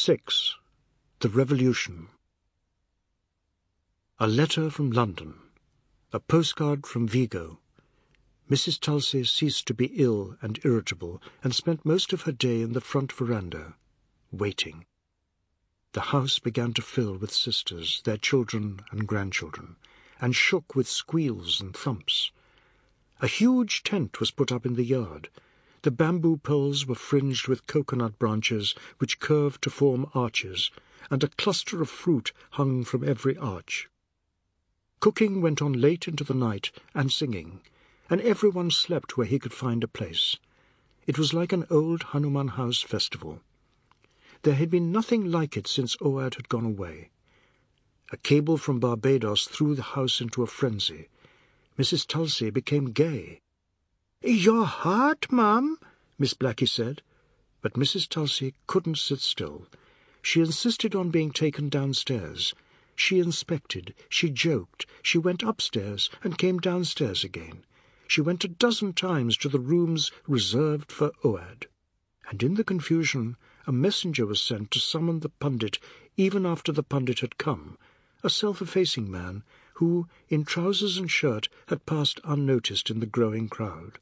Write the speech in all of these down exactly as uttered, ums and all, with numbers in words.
six. The Revolution. A letter from London. A postcard from Vigo. Missus Tulsey ceased to be ill and irritable, and spent most of her day in the front veranda, waiting. The house began to fill with sisters, their children and grandchildren, and shook with squeals and thumps. A huge tent was put up in the yard. The bamboo poles were fringed with coconut branches which curved to form arches, and a cluster of fruit hung from every arch. Cooking went on late into the night, and singing, and everyone slept where he could find a place. It was like an old Hanuman House festival. There had been nothing like it since Oad had gone away. A cable from Barbados threw the house into a frenzy. Missus Tulsey became gay. "Your heart, Mum," Miss Blackie said. But Missus Tulsey couldn't sit still. She insisted on being taken downstairs. She inspected, she joked, she went upstairs and came downstairs again. She went a dozen times to the rooms reserved for Oad. And in the confusion, a messenger was sent to summon the pundit even after the pundit had come, a self-effacing man who, in trousers and shirt, had passed unnoticed in the growing crowd.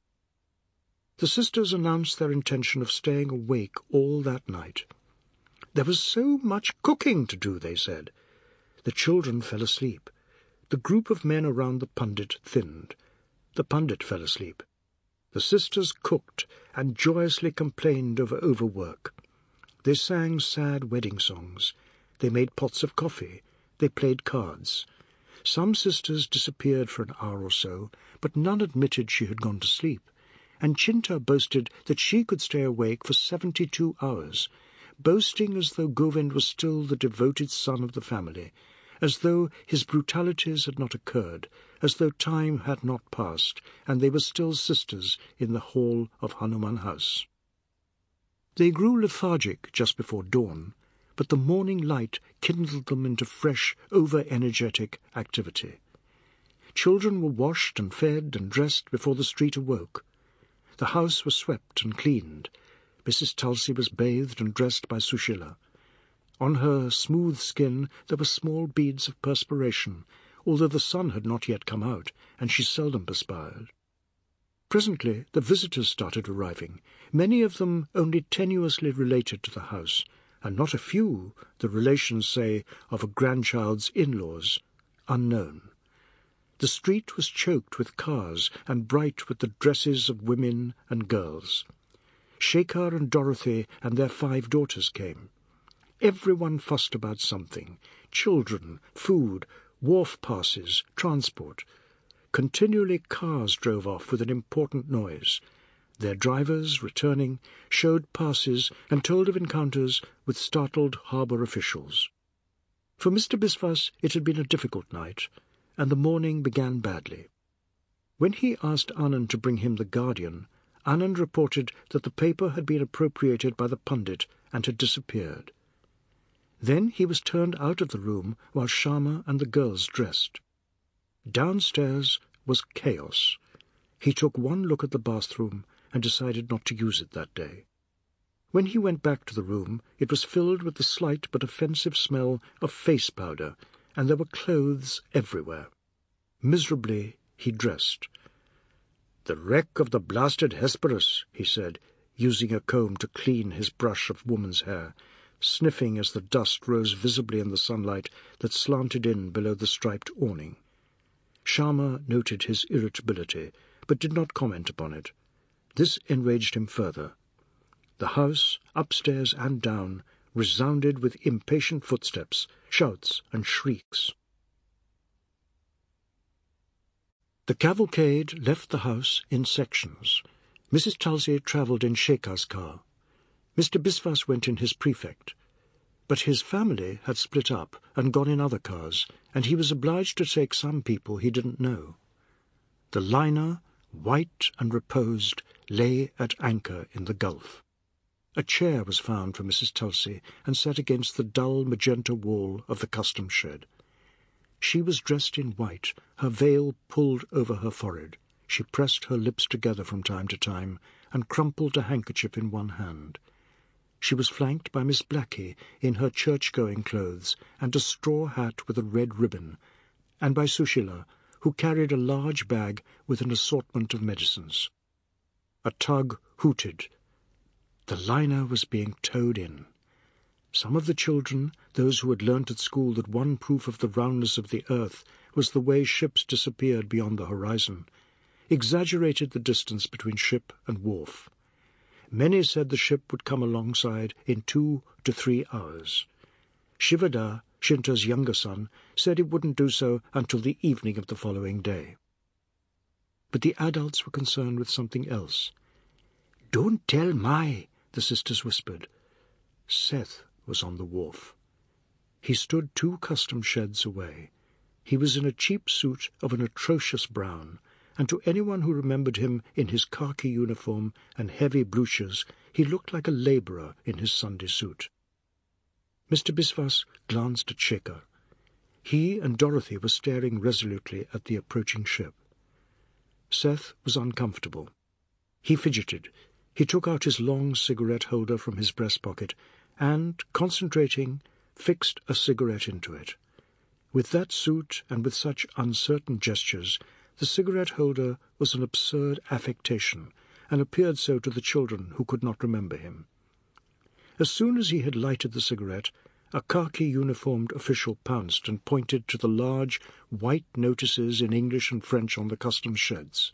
The sisters announced their intention of staying awake all that night. There was so much cooking to do, they said. The children fell asleep. The group of men around the pundit thinned. The pundit fell asleep. The sisters cooked and joyously complained of overwork. They sang sad wedding songs. They made pots of coffee. They played cards. Some sisters disappeared for an hour or so, but none admitted she had gone to sleep, and Chinta boasted that she could stay awake for seventy-two hours, boasting as though Govind was still the devoted son of the family, as though his brutalities had not occurred, as though time had not passed, and they were still sisters in the hall of Hanuman House. They grew lethargic just before dawn, but the morning light kindled them into fresh, over-energetic activity. Children were washed and fed and dressed before the street awoke. The house was swept and cleaned. Missus Tulsey was bathed and dressed by Sushila. On her smooth skin there were small beads of perspiration, although the sun had not yet come out, and she seldom perspired. Presently the visitors started arriving, many of them only tenuously related to the house, and not a few, the relations, say, of a grandchild's in-laws, unknown. The street was choked with cars and bright with the dresses of women and girls. Shekhar and Dorothy and their five daughters came. Everyone fussed about something: children, food, wharf passes, transport. Continually cars drove off with an important noise. Their drivers, returning, showed passes and told of encounters with startled harbour officials. For Mister Biswas it had been a difficult night, and the morning began badly. When he asked Anand to bring him the Guardian, Anand reported that the paper had been appropriated by the pundit and had disappeared. Then he was turned out of the room while Sharma and the girls dressed. Downstairs was chaos. He took one look at the bathroom and decided not to use it that day. When he went back to the room, it was filled with the slight but offensive smell of face powder, and there were clothes everywhere. Miserably he dressed. "The wreck of the blasted Hesperus," he said, using a comb to clean his brush of woman's hair, sniffing as the dust rose visibly in the sunlight that slanted in below the striped awning. Sharma noted his irritability, but did not comment upon it. This enraged him further. The house, upstairs and down, resounded with impatient footsteps, shouts and shrieks. The cavalcade left the house in sections. Missus Tulsey travelled in Shekhar's car. Mister Biswas went in his prefect. But his family had split up and gone in other cars, and he was obliged to take some people he didn't know. The liner, white and reposed, lay at anchor in the Gulf. A chair was found for Missus Tulsey and set against the dull magenta wall of the customs shed. She was dressed in white, her veil pulled over her forehead. She pressed her lips together from time to time and crumpled a handkerchief in one hand. She was flanked by Miss Blackie in her church-going clothes and a straw hat with a red ribbon, and by Sushila, who carried a large bag with an assortment of medicines. A tug hooted. The liner was being towed in. Some of the children, those who had learnt at school that one proof of the roundness of the earth was the way ships disappeared beyond the horizon, exaggerated the distance between ship and wharf. Many said the ship would come alongside in two to three hours. Shivada, Shinta's younger son, said it wouldn't do so until the evening of the following day. But the adults were concerned with something else. "Don't tell Mai," the sisters whispered. Seth was on the wharf. He stood two custom sheds away. He was in a cheap suit of an atrocious brown, and to anyone who remembered him in his khaki uniform and heavy bluchers, he looked like a labourer in his Sunday suit. Mister Biswas glanced at Shekhar. He and Dorothy were staring resolutely at the approaching ship. Seth was uncomfortable. He fidgeted. He took out his long cigarette holder from his breast pocket and, concentrating, fixed a cigarette into it. With that suit and with such uncertain gestures, the cigarette holder was an absurd affectation, and appeared so to the children who could not remember him. As soon as he had lighted the cigarette, a khaki-uniformed official pounced and pointed to the large white notices in English and French on the customs sheds.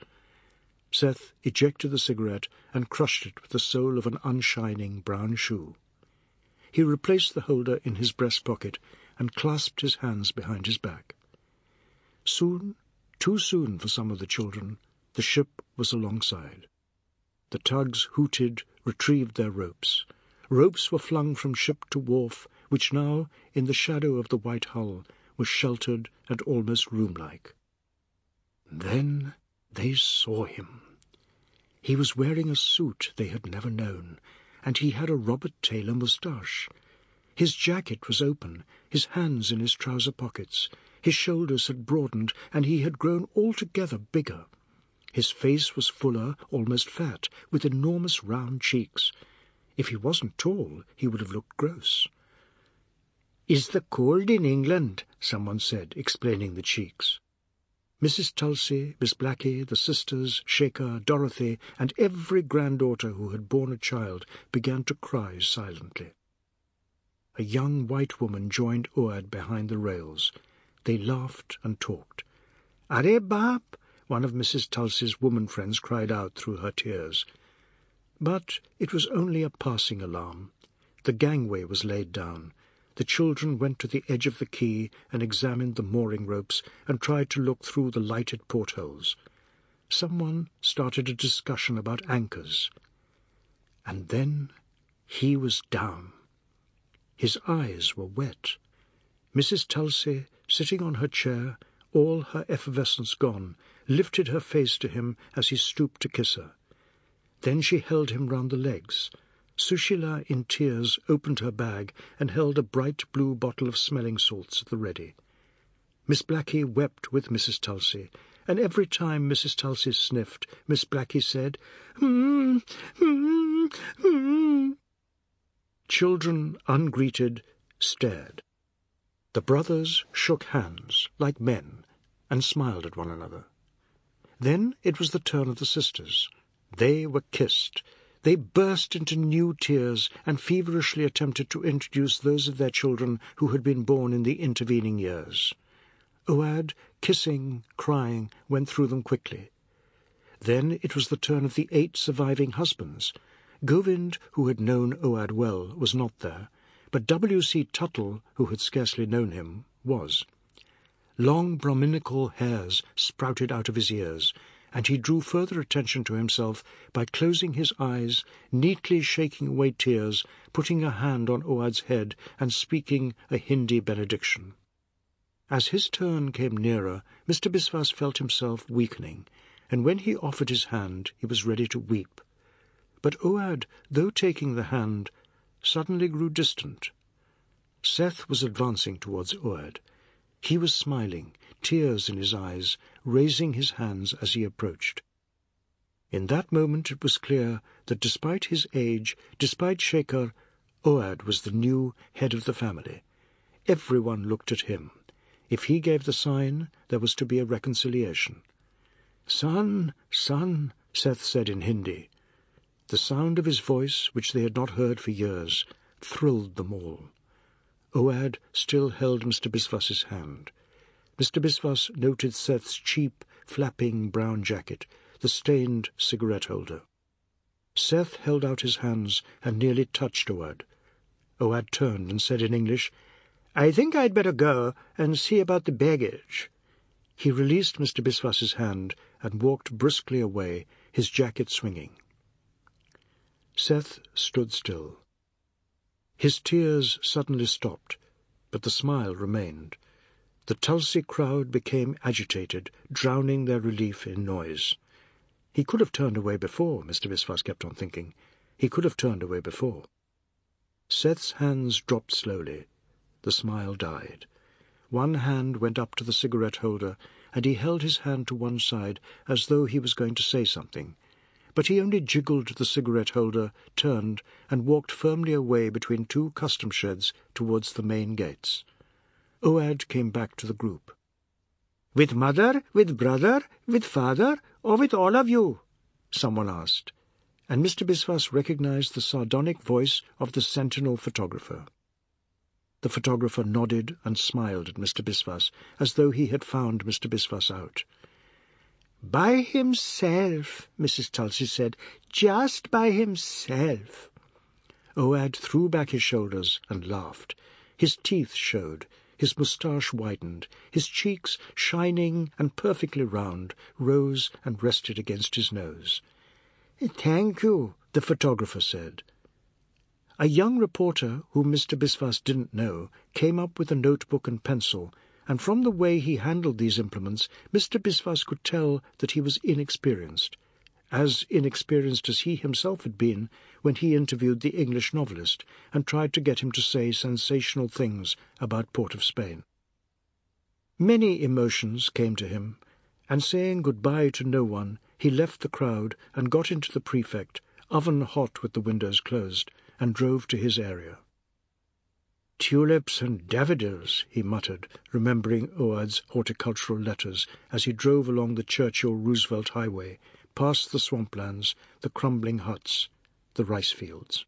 Seth ejected the cigarette and crushed it with the sole of an unshining brown shoe. He replaced the holder in his breast pocket and clasped his hands behind his back. Soon, too soon for some of the children, the ship was alongside. The tugs hooted, retrieved their ropes. Ropes were flung from ship to wharf, which now, in the shadow of the white hull, was sheltered and almost room-like. Then they saw him. He was wearing a suit they had never known, and he had a Robert Taylor moustache. His jacket was open, his hands in his trouser pockets. His shoulders had broadened, and he had grown altogether bigger. His face was fuller, almost fat, with enormous round cheeks. If he wasn't tall, he would have looked gross. "Is the cold in England?" someone said, explaining the cheeks. Missus Tulsi, Miss Blackie, the sisters, Shekhar, Dorothy, and every granddaughter who had borne a child began to cry silently. A young white woman joined Oad behind the rails. They laughed and talked. "Are Bap!" one of Missus Tulsi's woman friends cried out through her tears. But it was only a passing alarm. The gangway was laid down. The children went to the edge of the quay and examined the mooring ropes and tried to look through the lighted portholes. Someone started a discussion about anchors. And then he was down. His eyes were wet. Missus Tulsi, sitting on her chair, all her effervescence gone, lifted her face to him as he stooped to kiss her. Then she held him round the legs. Sushila, in tears, opened her bag and held a bright blue bottle of smelling salts at the ready. Miss Blackie wept with Missus Tulsi, and every time Missus Tulsi sniffed, Miss Blackie said, "Hmm, hmm, hmm." Children, ungreeted, stared. The brothers shook hands, like men, and smiled at one another. Then it was the turn of the sisters. They were kissed. They burst into new tears and feverishly attempted to introduce those of their children who had been born in the intervening years. Oad, kissing, crying, went through them quickly. Then it was the turn of the eight surviving husbands. Govind, who had known Oad well, was not there, but W. C. Tuttle, who had scarcely known him, was. Long Brahminical hairs sprouted out of his ears, and he drew further attention to himself by closing his eyes, neatly shaking away tears, putting a hand on Oad's head, and speaking a Hindi benediction. As his turn came nearer, Mister Biswas felt himself weakening, and when he offered his hand, he was ready to weep. But Oad, though taking the hand, suddenly grew distant. Seth was advancing towards Oad. He was smiling, tears in his eyes, raising his hands as he approached. In that moment it was clear that despite his age, despite Shekhar, Oad was the new head of the family. Everyone looked at him. If he gave the sign, there was to be a reconciliation. "Son, son," Seth said in Hindi. The sound of his voice, which they had not heard for years, thrilled them all. Oad still held Mister Biswas's hand. Mister Biswas noted Seth's cheap, flapping brown jacket, the stained cigarette-holder. Seth held out his hands and nearly touched Oad. Oad turned and said in English, "I think I'd better go and see about the baggage." He released Mister Biswas's hand and walked briskly away, his jacket swinging. Seth stood still. His tears suddenly stopped, but the smile remained. The Tulsi crowd became agitated, drowning their relief in noise. He could have turned away before, Mister Biswas kept on thinking. He could have turned away before. Seth's hands dropped slowly. The smile died. One hand went up to the cigarette-holder, and he held his hand to one side as though he was going to say something. But he only jiggled the cigarette-holder, turned, and walked firmly away between two custom sheds towards the main gates. Oad came back to the group. "With mother, with brother, with father, or with all of you?" someone asked, and Mister Biswas recognized the sardonic voice of the sentinel photographer. The photographer nodded and smiled at Mister Biswas, as though he had found Mister Biswas out. "By himself," Missus Tulsi said, "just by himself." Oad threw back his shoulders and laughed. His teeth showed, his moustache widened, his cheeks, shining and perfectly round, rose and rested against his nose. "Thank you," the photographer said. A young reporter, whom Mister Biswas didn't know, came up with a notebook and pencil, and from the way he handled these implements, Mister Biswas could tell that he was inexperienced, as inexperienced as he himself had been when he interviewed the English novelist and tried to get him to say sensational things about Port of Spain. Many emotions came to him, and saying goodbye to no one, he left the crowd and got into the prefect, oven hot with the windows closed, and drove to his area. "Tulips and daffodils," he muttered, remembering Oad's horticultural letters as he drove along the Churchill-Roosevelt highway, past the swamplands, the crumbling huts, the rice fields.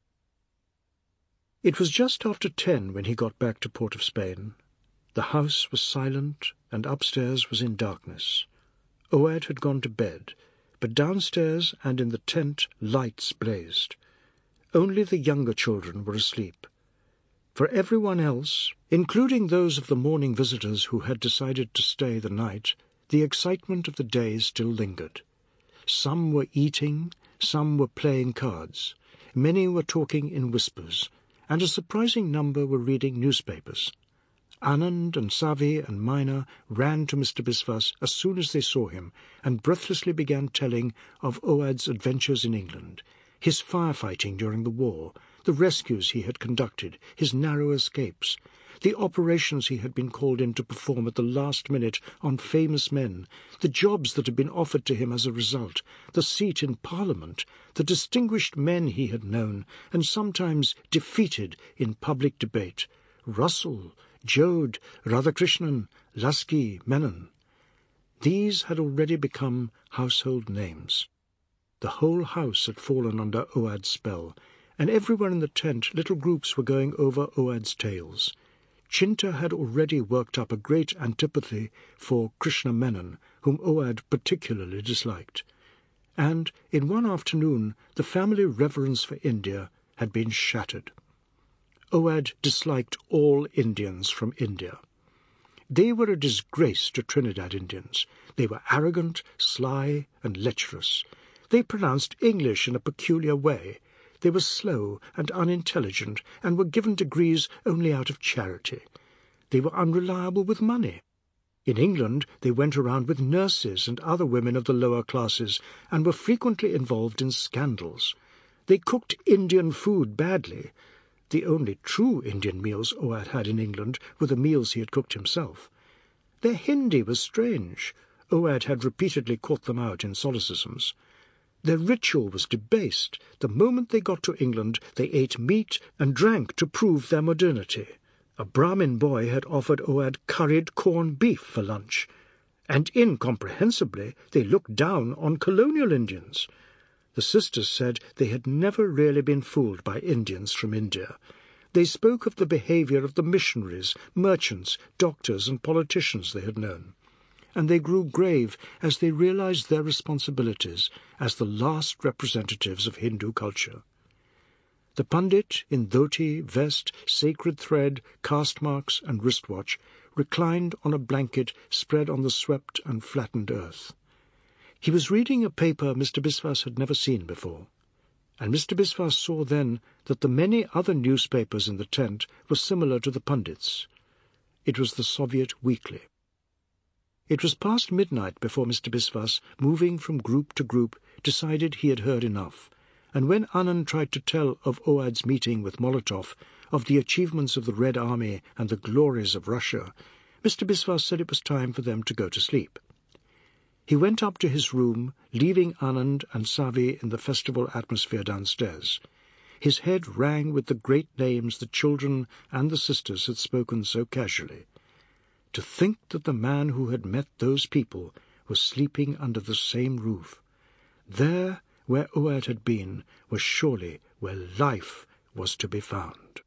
It was just after ten when he got back to Port of Spain. The house was silent, and upstairs was in darkness. Oad had gone to bed, but downstairs and in the tent lights blazed. Only the younger children were asleep. For everyone else, including those of the morning visitors who had decided to stay the night, the excitement of the day still lingered. Some were eating, some were playing cards, many were talking in whispers, and a surprising number were reading newspapers. Anand and Savi and Mina ran to Mister Biswas as soon as they saw him, and breathlessly began telling of Oad's adventures in England, his firefighting during the war, the rescues he had conducted, his narrow escapes, the operations he had been called in to perform at the last minute on famous men, the jobs that had been offered to him as a result, the seat in Parliament, the distinguished men he had known and sometimes defeated in public debate, Russell, Jode, Radhakrishnan, Lasky, Menon. These had already become household names. The whole house had fallen under Oad's spell, and everywhere in the tent little groups were going over Oad's tales. Chinta had already worked up a great antipathy for Krishna Menon, whom Oad particularly disliked. And in one afternoon the family reverence for India had been shattered. Oad disliked all Indians from India. They were a disgrace to Trinidad Indians. They were arrogant, sly, and lecherous. They pronounced English in a peculiar way. They were slow and unintelligent, and were given degrees only out of charity. They were unreliable with money. In England they went around with nurses and other women of the lower classes, and were frequently involved in scandals. They cooked Indian food badly. The only true Indian meals Oad had in England were the meals he had cooked himself. Their Hindi was strange. Oad had repeatedly caught them out in solecisms. Their ritual was debased. The moment they got to England, they ate meat and drank to prove their modernity. A Brahmin boy had offered Oad curried corned beef for lunch, and incomprehensibly they looked down on colonial Indians. The sisters said they had never really been fooled by Indians from India. They spoke of the behaviour of the missionaries, merchants, doctors, and politicians they had known, and they grew grave as they realized their responsibilities as the last representatives of Hindu culture. The Pandit, in dhoti, vest, sacred thread, caste marks, and wristwatch, reclined on a blanket spread on the swept and flattened earth. He was reading a paper Mister Biswas had never seen before, and Mister Biswas saw then that the many other newspapers in the tent were similar to the Pandit's. It was the Soviet Weekly. It was past midnight before Mister Biswas, moving from group to group, decided he had heard enough, and when Anand tried to tell of Oad's meeting with Molotov, of the achievements of the Red Army and the glories of Russia, Mister Biswas said it was time for them to go to sleep. He went up to his room, leaving Anand and Savi in the festival atmosphere downstairs. His head rang with the great names the children and the sisters had spoken so casually. To think that the man who had met those people was sleeping under the same roof. There, where Oad had been, was surely where life was to be found.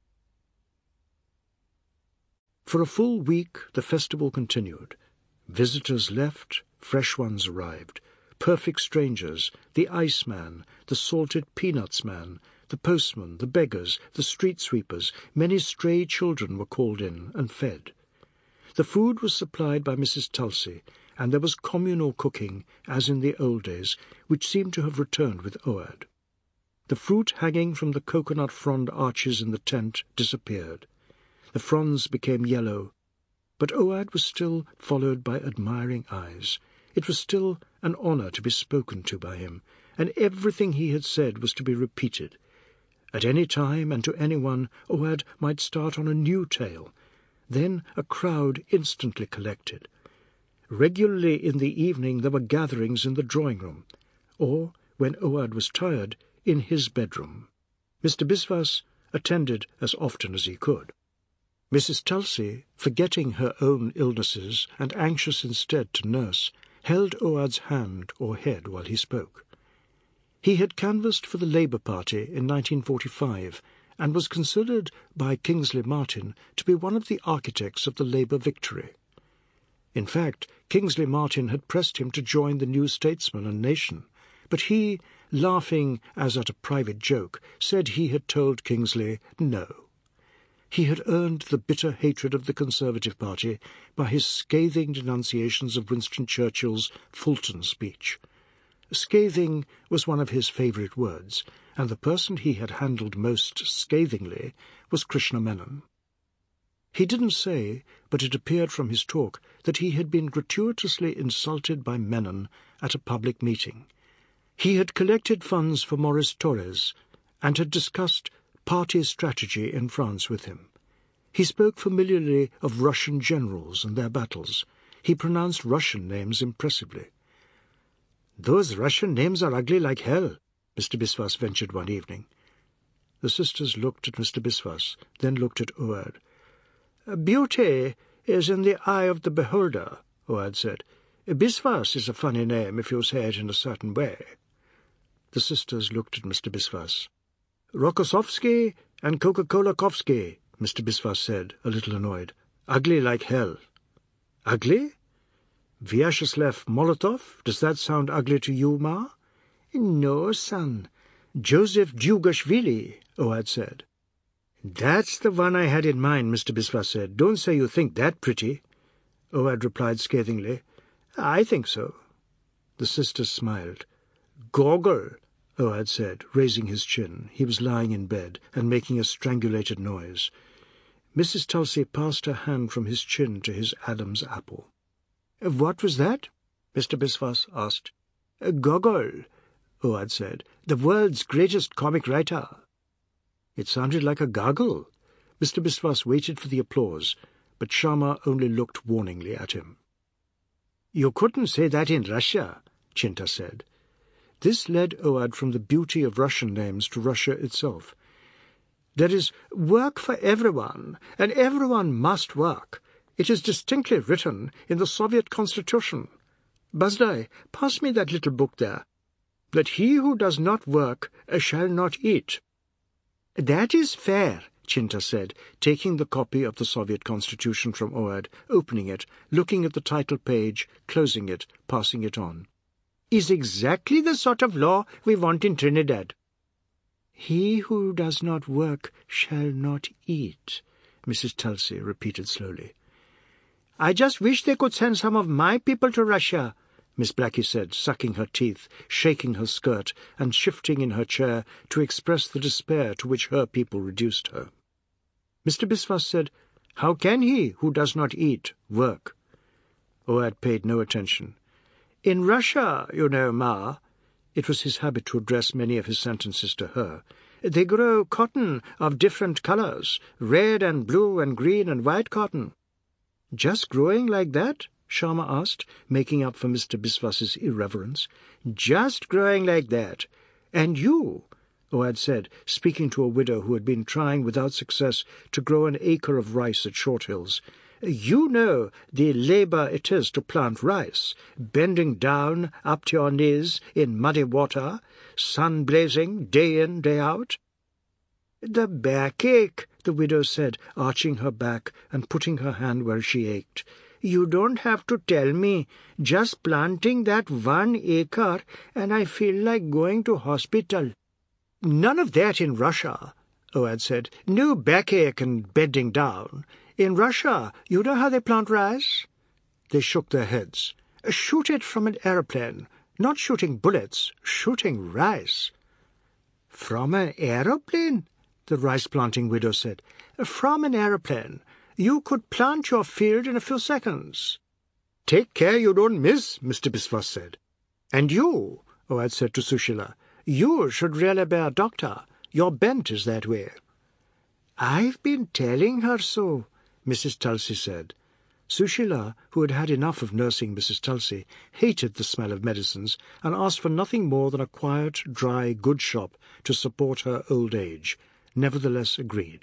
For a full week the festival continued. Visitors left, fresh ones arrived. Perfect strangers, the iceman, the salted peanuts man, the postman, the beggars, the street sweepers, many stray children were called in and fed. The food was supplied by Missus Tulsi, and there was communal cooking, as in the old days, which seemed to have returned with Oad. The fruit hanging from the coconut frond arches in the tent disappeared. The fronds became yellow, but Oad was still followed by admiring eyes. It was still an honour to be spoken to by him, and everything he had said was to be repeated. At any time and to anyone, Oad might start on a new tale. Then a crowd instantly collected. Regularly in the evening there were gatherings in the drawing-room, or, when Oad was tired, in his bedroom. Mister Biswas attended as often as he could. Missus Tulsi, forgetting her own illnesses and anxious instead to nurse, held Oad's hand or head while he spoke. He had canvassed for the Labour Party in nineteen forty-five, and was considered by Kingsley Martin to be one of the architects of the Labour victory. In fact, Kingsley Martin had pressed him to join the New Statesman and Nation, but he, laughing as at a private joke, said he had told Kingsley no. He had earned the bitter hatred of the Conservative Party by his scathing denunciations of Winston Churchill's Fulton speech. Scathing was one of his favourite words, and the person he had handled most scathingly was Krishna Menon. He didn't say, but it appeared from his talk, that he had been gratuitously insulted by Menon at a public meeting. He had collected funds for Maurice Torres, and had discussed party strategy in France with him. He spoke familiarly of Russian generals and their battles. He pronounced Russian names impressively. "Those Russian names are ugly like hell," Mister Biswas ventured one evening. The sisters looked at Mister Biswas, then looked at Oad. "Beauty is in the eye of the beholder," Oad said. "Biswas is a funny name if you say it in a certain way." The sisters looked at Mister Biswas. "Rokossovsky and Coca-Cola-Kovsky," Mister Biswas said, a little annoyed. "Ugly like hell." "Ugly? Vyacheslav Molotov? Does that sound ugly to you, Ma?" "No, son. Joseph Djugashvili," Oad said. "That's the one I had in mind," Mister Biswas said. "Don't say you think that pretty." Oad replied scathingly, "I think so." The sisters smiled. "Gogol," Oad said, raising his chin. He was lying in bed and making a strangulated noise. Missus Tulsi passed her hand from his chin to his Adam's apple. "What was that?" Mister Biswas asked. "Gogol," Oad said, "the world's greatest comic writer." It sounded like a gargle. Mister Biswas waited for the applause, but Sharma only looked warningly at him. "You couldn't say that in Russia," Chinta said. This led Oad from the beauty of Russian names to Russia itself. "There is work for everyone, and everyone must work. It is distinctly written in the Soviet Constitution. Bazdai, pass me that little book there. That he who does not work shall not eat." "That is fair," Chinta said, taking the copy of the Soviet Constitution from Oad, opening it, looking at the title page, closing it, passing it on. "Is exactly the sort of law we want in Trinidad." "He who does not work shall not eat," Missus Tulsi repeated slowly. "I just wish they could send some of my people to Russia," Miss Blackie said, sucking her teeth, shaking her skirt, and shifting in her chair to express the despair to which her people reduced her. Mister Biswas said, "How can he, who does not eat, work?" Oad paid no attention. "In Russia, you know, Ma," it was his habit to address many of his sentences to her, "they grow cotton of different colours, red and blue and green and white cotton." "Just growing like that?" Sharma asked, making up for Mister Biswas's irreverence. "Just growing like that. And you," Oad said, speaking to a widow who had been trying without success to grow an acre of rice at Short Hills, "you know the labour it is to plant rice, bending down up to your knees in muddy water, sun blazing day in, day out." "The backache," the widow said, arching her back and putting her hand where she ached. "You don't have to tell me. Just planting that one acre, and I feel like going to hospital." "None of that in Russia," Oad said. "No backache and bending down. In Russia, you know how they plant rice?" They shook their heads. "Shoot it from an aeroplane. Not shooting bullets, shooting rice." "From an aeroplane?" the rice-planting widow said. "From an aeroplane. You could plant your field in a few seconds." "Take care you don't miss," Mister Biswas said. "And you," Oad said to Sushila, "you should really be a doctor. Your bent is that way." "I've been telling her so," Missus Tulsi said. Sushila, who had had enough of nursing Missus Tulsi, hated the smell of medicines and asked for nothing more than a quiet, dry, good shop to support her old age, nevertheless agreed.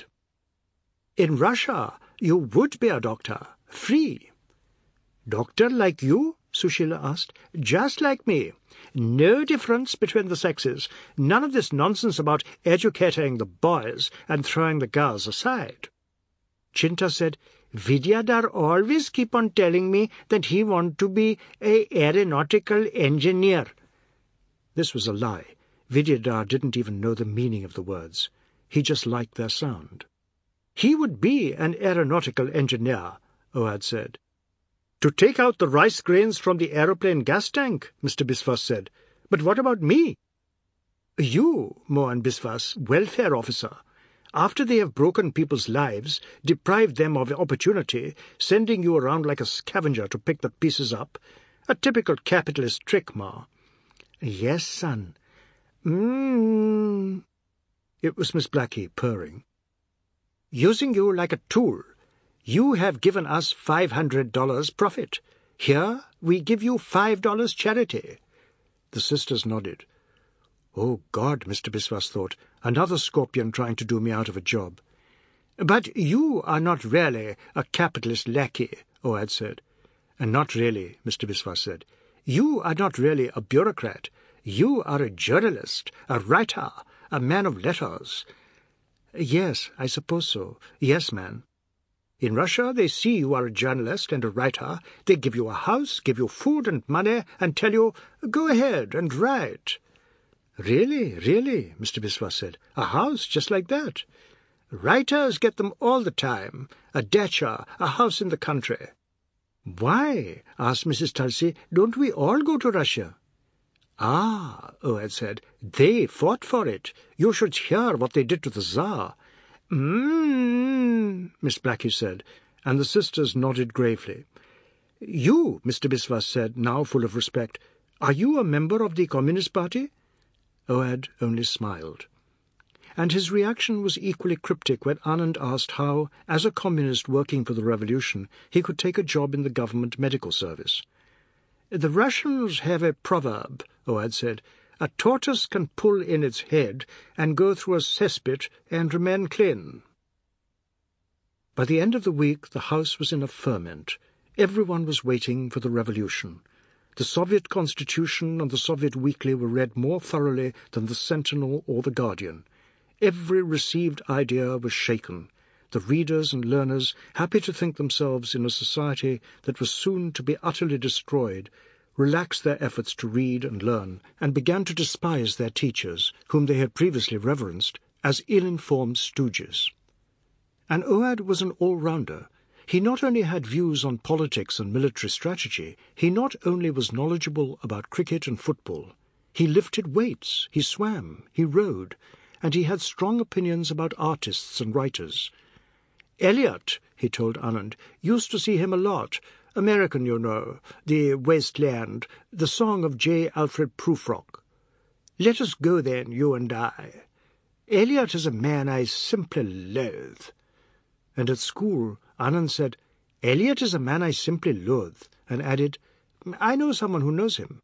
"In Russia, you would be a doctor, free." "Doctor like you?" Sushila asked. "Just like me. No difference between the sexes. None of this nonsense about educating the boys and throwing the girls aside." Chinta said, "Vidyadhar always keep on telling me that he want to be a aeronautical engineer." This was a lie. Vidyadhar didn't even know the meaning of the words. He just liked their sound. "He would be an aeronautical engineer," Oad said. "To take out the rice grains from the aeroplane gas tank," Mister Biswas said. "But what about me?" "You, Mohan Biswas, welfare officer. After they have broken people's lives, deprived them of opportunity, sending you around like a scavenger to pick the pieces up. A typical capitalist trick, Ma." "Yes, son. Mmm." It was Miss Blackie, purring. "Using you like a tool. You have given us five hundred dollars profit. Here we give you five dollars charity." The sisters nodded. "Oh, God," Mister Biswas thought, "another scorpion trying to do me out of a job." "But you are not really a capitalist lackey," Oad said. "And not really," Mister Biswas said. "You are not really a bureaucrat. You are a journalist, a writer, a man of letters." "Yes, I suppose so. Yes, man." "In Russia they see you are a journalist and a writer. They give you a house, give you food and money, and tell you, 'Go ahead and write.'" "Really, really," Mister Biswas said. "A house just like that?" "Writers get them all the time. A dacha, a house in the country." "Why," asked Missus Tulsi, "don't we all go to Russia?" "Ah," Oad said, "they fought for it. You should hear what they did to the Tsar." "Mm-hmm," Miss Blackie said, and the sisters nodded gravely. "You," Mister Biswas said, now full of respect, "are you a member of the Communist Party?" Oad only smiled. And his reaction was equally cryptic when Anand asked how, as a communist working for the revolution, he could take a job in the government medical service. "The Russians have a proverb," Oad said, A tortoise can pull in its head and go through a cesspit and remain clean. By the end of the week, the house was in a ferment. Everyone was waiting for the revolution. The Soviet Constitution and the Soviet Weekly were read more thoroughly than the Sentinel or the Guardian. Every received idea was shaken. The readers and learners, happy to think themselves in a society that was soon to be utterly destroyed, relaxed their efforts to read and learn, and began to despise their teachers, whom they had previously reverenced, as ill-informed stooges. And Oad was an all-rounder. He not only had views on politics and military strategy, he not only was knowledgeable about cricket and football. He lifted weights, he swam, he rowed, and he had strong opinions about artists and writers. Eliot, he told Anand, used to see him a lot. American, you know, the Waste Land, the song of J. Alfred Prufrock. Let us go then, you and I. Eliot is a man I simply loathe. And at school, Anand said, Eliot is a man I simply loathe, and added, I know someone who knows him.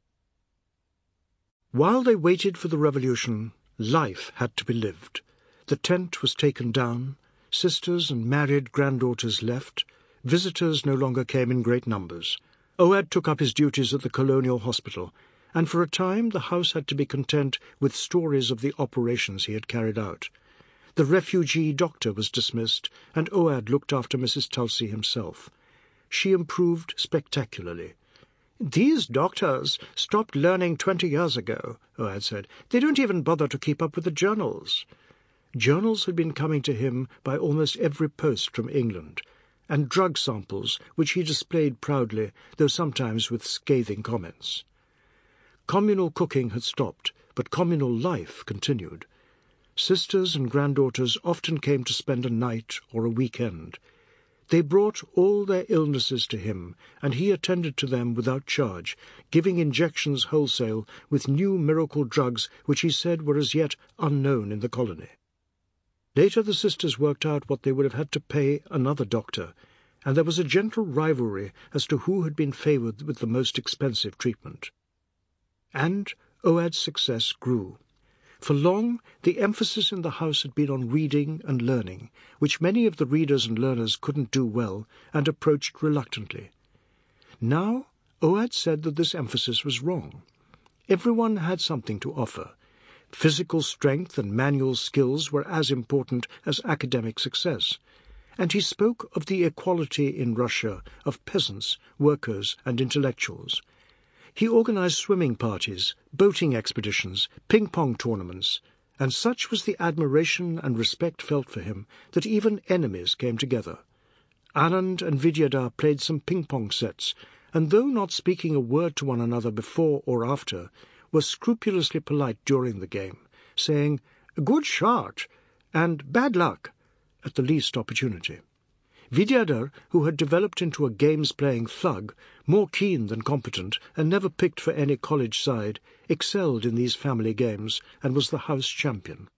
While they waited for the revolution, life had to be lived. The tent was taken down, sisters and married granddaughters left, visitors no longer came in great numbers. Oad took up his duties at the Colonial Hospital, and for a time the house had to be content with stories of the operations he had carried out. The refugee doctor was dismissed, and Oad looked after Missus Tulsey himself. She improved spectacularly. These doctors stopped learning twenty years ago, Oad said. They don't even bother to keep up with the journals. Journals had been coming to him by almost every post from England, and drug samples, which he displayed proudly, though sometimes with scathing comments. Communal cooking had stopped, but communal life continued. Sisters and granddaughters often came to spend a night or a weekend. They brought all their illnesses to him, and he attended to them without charge, giving injections wholesale with new miracle drugs which he said were as yet unknown in the colony. Later the sisters worked out what they would have had to pay another doctor, and there was a gentle rivalry as to who had been favoured with the most expensive treatment. And Oad's success grew. For long, the emphasis in the house had been on reading and learning, which many of the readers and learners couldn't do well and approached reluctantly. Now, Oad said that this emphasis was wrong. Everyone had something to offer. Physical strength and manual skills were as important as academic success, and he spoke of the equality in Russia of peasants, workers, and intellectuals. He organized swimming parties, boating expeditions, ping-pong tournaments, and such was the admiration and respect felt for him that even enemies came together. Anand and Vidyadhar played some ping-pong sets, and though not speaking a word to one another before or after, were scrupulously polite during the game, saying, "Good shot," and "bad luck," at the least opportunity. Vidyadhar, who had developed into a games-playing thug, more keen than competent, and never picked for any college side, excelled in these family games, and was the house champion.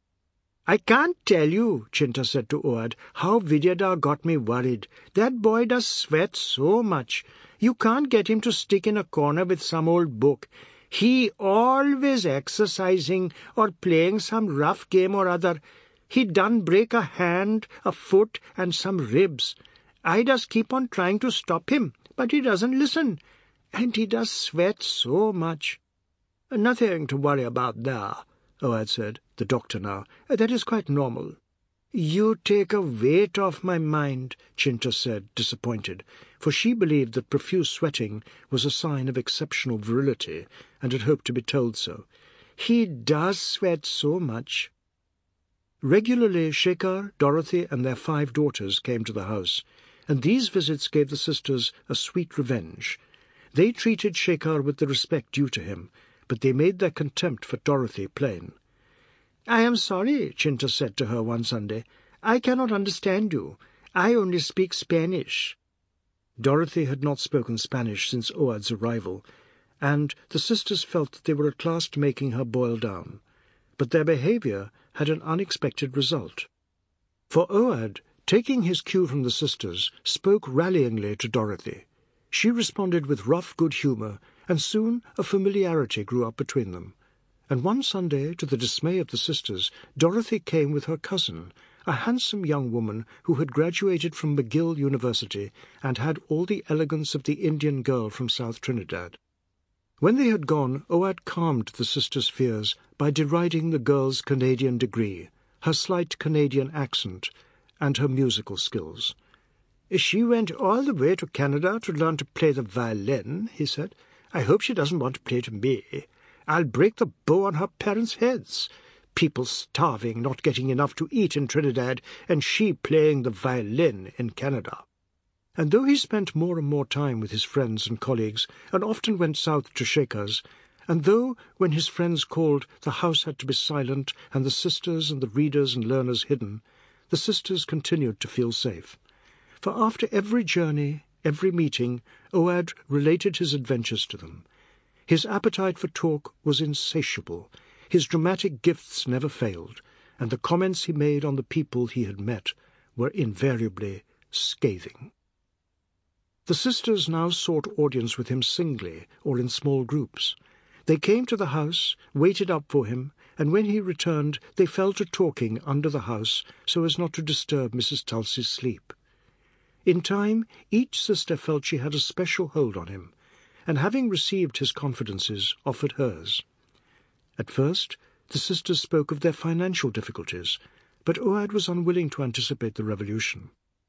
"I can't tell you," Chinta said to Oad, "how Vidyadhar got me worried. That boy does sweat so much. You can't get him to stick in a corner with some old book. He always exercising or playing some rough game or other. He done break a hand, a foot, and some ribs. I does keep on trying to stop him, but he doesn't listen. And he does sweat so much." "Nothing to worry about there," Oad said, the doctor now. "That is quite normal." "You take a weight off my mind," Chinta said, disappointed, for she believed that profuse sweating was a sign of exceptional virility, and had hoped to be told so. "He does sweat so much." Regularly, Shekhar, Dorothy, and their five daughters came to the house, and these visits gave the sisters a sweet revenge. They treated Shekhar with the respect due to him, but they made their contempt for Dorothy plain. "I am sorry," Chinta said to her one Sunday. "I cannot understand you. I only speak Spanish." Dorothy had not spoken Spanish since Oad's arrival, and the sisters felt that they were at last making her boil down. But their behaviour had an unexpected result. For Oad, taking his cue from the sisters, spoke rallyingly to Dorothy. She responded with rough good humour, and soon a familiarity grew up between them. And one Sunday, to the dismay of the sisters, Dorothy came with her cousin, a handsome young woman who had graduated from McGill University and had all the elegance of the Indian girl from South Trinidad. When they had gone, Oad calmed the sisters' fears by deriding the girl's Canadian degree, her slight Canadian accent, and her musical skills. "She went all the way to Canada to learn to play the violin," he said. "I hope she doesn't want to play to me. I'll break the bow on her parents' heads. People starving, not getting enough to eat in Trinidad, and she playing the violin in Canada." And though he spent more and more time with his friends and colleagues, and often went south to Shekar's, and though, when his friends called, the house had to be silent, and the sisters and the readers and learners hidden, the sisters continued to feel safe. For after every journey, every meeting, Oad related his adventures to them. His appetite for talk was insatiable, his dramatic gifts never failed, and the comments he made on the people he had met were invariably scathing. The sisters now sought audience with him singly or in small groups. They came to the house, waited up for him, and when he returned they fell to talking under the house so as not to disturb Missus Tulsey's sleep. In time each sister felt she had a special hold on him, and having received his confidences, offered hers. At first the sisters spoke of their financial difficulties, but Oad was unwilling to anticipate the revolution.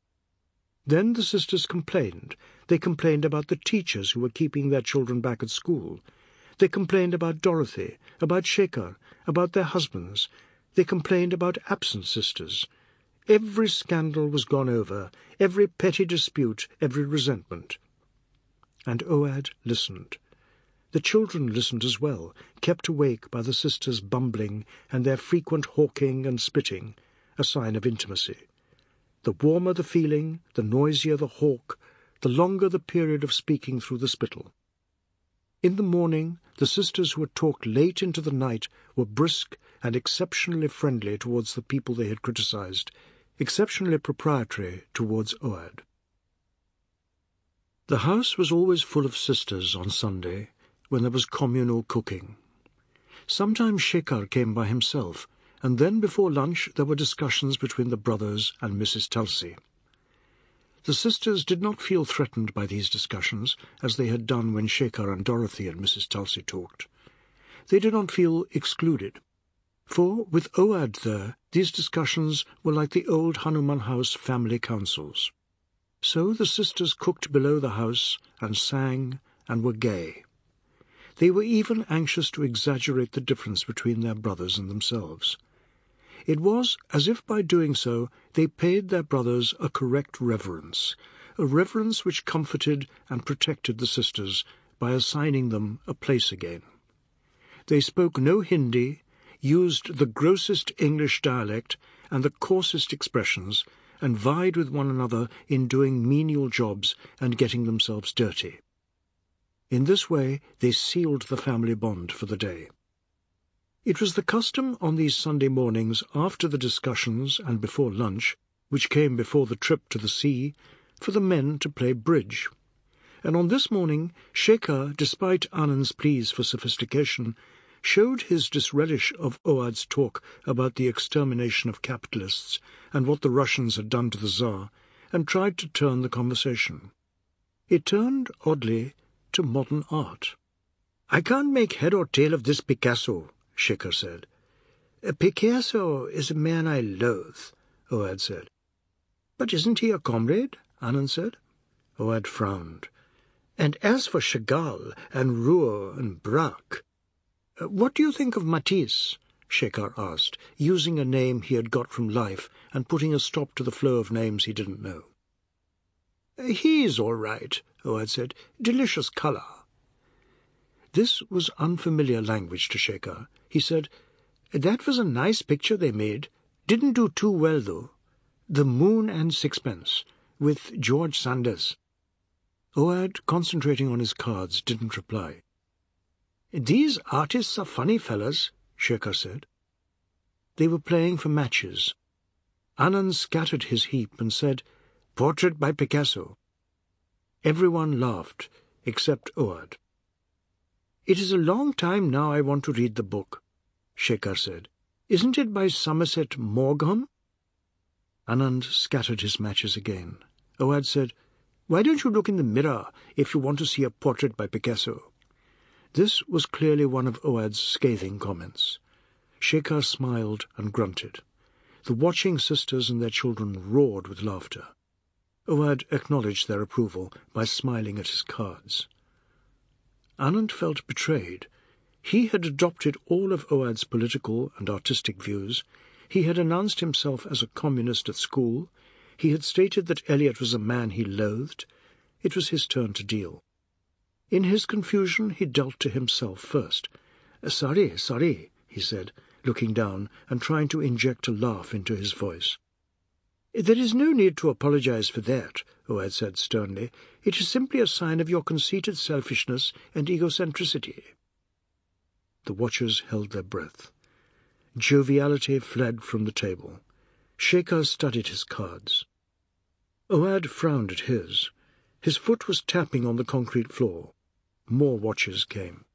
Then the sisters complained. They complained about the teachers who were keeping their children back at school. They complained about Dorothy, about Shekar, about their husbands. They complained about absent sisters. Every scandal was gone over, every petty dispute, every resentment. And Oad listened. The children listened as well, kept awake by the sisters' bumbling and their frequent hawking and spitting, a sign of intimacy. The warmer the feeling, the noisier the hawk, the longer the period of speaking through the spittle. In the morning, the sisters who had talked late into the night were brisk and exceptionally friendly towards the people they had criticized, exceptionally proprietary towards Oad. The house was always full of sisters on Sunday, when there was communal cooking. Sometimes Shekar came by himself, and then before lunch there were discussions between the brothers and Missus Tulsey. The sisters did not feel threatened by these discussions, as they had done when Shekar and Dorothy and Missus Tulsey talked. They did not feel excluded, for, with Oad there, these discussions were like the old Hanuman House family councils. So the sisters cooked below the house, and sang, and were gay. They were even anxious to exaggerate the difference between their brothers and themselves. It was as if by doing so they paid their brothers a correct reverence, a reverence which comforted and protected the sisters by assigning them a place again. They spoke no Hindi, used the grossest English dialect and the coarsest expressions, and vied with one another in doing menial jobs and getting themselves dirty. In this way they sealed the family bond for the day. It was the custom on these Sunday mornings, after the discussions and before lunch, which came before the trip to the sea, for the men to play bridge. And on this morning, Shekar, despite Anand's pleas for sophistication, showed his disrelish of Oad's talk about the extermination of capitalists and what the Russians had done to the Tsar, and tried to turn the conversation. It turned, oddly, to modern art. "I can't make head or tail of this Picasso," Shekar said. "Picasso is a man I loathe," Oad said. "But isn't he a comrade?" Anand said. Oad frowned. "And as for Chagall and Rouault and Braque—" "What do you think of Matisse?" Shekar asked, using a name he had got from life and putting a stop to the flow of names he didn't know. "He's all right," Oad said. "Delicious colour." This was unfamiliar language to Shekar. He said, "That was a nice picture they made. Didn't do too well, though. The Moon and Sixpence, with George Sanders." Oad, concentrating on his cards, didn't reply. "These artists are funny fellas," Shekar said. They were playing for matches. Anand scattered his heap and said, "Portrait by Picasso." Everyone laughed, except Oad. "It is a long time now I want to read the book," Shekhar said. "Isn't it by Somerset Maugham?" Anand scattered his matches again. Oad said, "Why don't you look in the mirror if you want to see a portrait by Picasso?" This was clearly one of Oad's scathing comments. Shekhar smiled and grunted. The watching sisters and their children roared with laughter. Oad acknowledged their approval by smiling at his cards. Anand felt betrayed. He had adopted all of Oad's political and artistic views. He had announced himself as a communist at school. He had stated that Eliot was a man he loathed. It was his turn to deal. In his confusion he dealt to himself first. "Sorry, sorry," he said, looking down and trying to inject a laugh into his voice. "There is no need to apologize for that," Oad said sternly. "It is simply a sign of your conceited selfishness and egocentricity." The watchers held their breath. Joviality fled from the table. Shekhar studied his cards. Oad frowned at his. His foot was tapping on the concrete floor. More watchers came.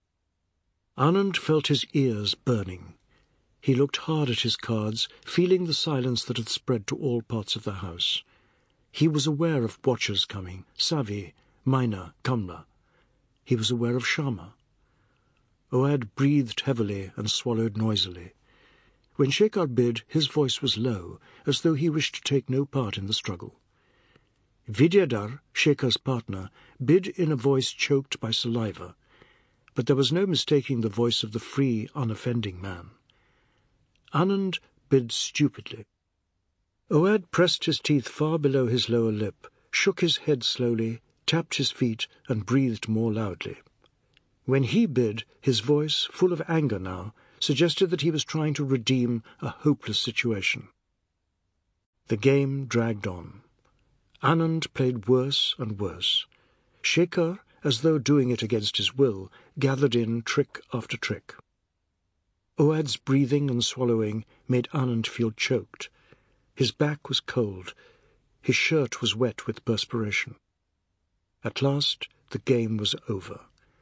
Anand felt his ears burning. He looked hard at his cards, feeling the silence that had spread to all parts of the house. He was aware of watchers coming, Savi, Maina, Kamla. He was aware of Shyama. Oad breathed heavily and swallowed noisily. When Shekhar bid, his voice was low, as though he wished to take no part in the struggle. Vidyadhar, Shekhar's partner, bid in a voice choked by saliva, but there was no mistaking the voice of the free, unoffending man. Anand bid stupidly. Oad pressed his teeth far below his lower lip, shook his head slowly, tapped his feet, and breathed more loudly. When he bid, his voice, full of anger now, suggested that he was trying to redeem a hopeless situation. The game dragged on. Anand played worse and worse. Shekhar, as though doing it against his will, gathered in trick after trick. Oad's breathing and swallowing made Anand feel choked. His back was cold. His shirt was wet with perspiration. At last the game was over.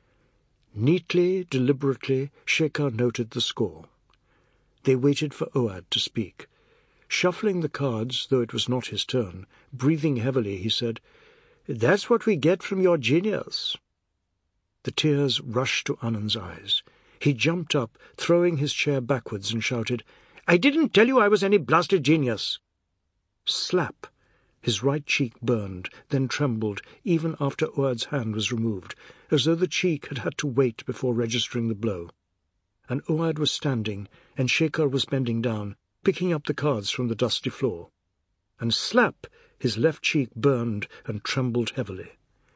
Neatly, deliberately, Shekhar noted the score. They waited for Oad to speak. Shuffling the cards, though it was not his turn, breathing heavily, he said, "That's what we get from your genius." The tears rushed to Anand's eyes. He jumped up, throwing his chair backwards, and shouted, "I didn't tell you I was any blasted genius." Slap! His right cheek burned, then trembled, even after Oad's hand was removed, as though the cheek had had to wait before registering the blow. And Oad was standing, and Shekhar was bending down, picking up the cards from the dusty floor. And slap! His left cheek burned and trembled heavily.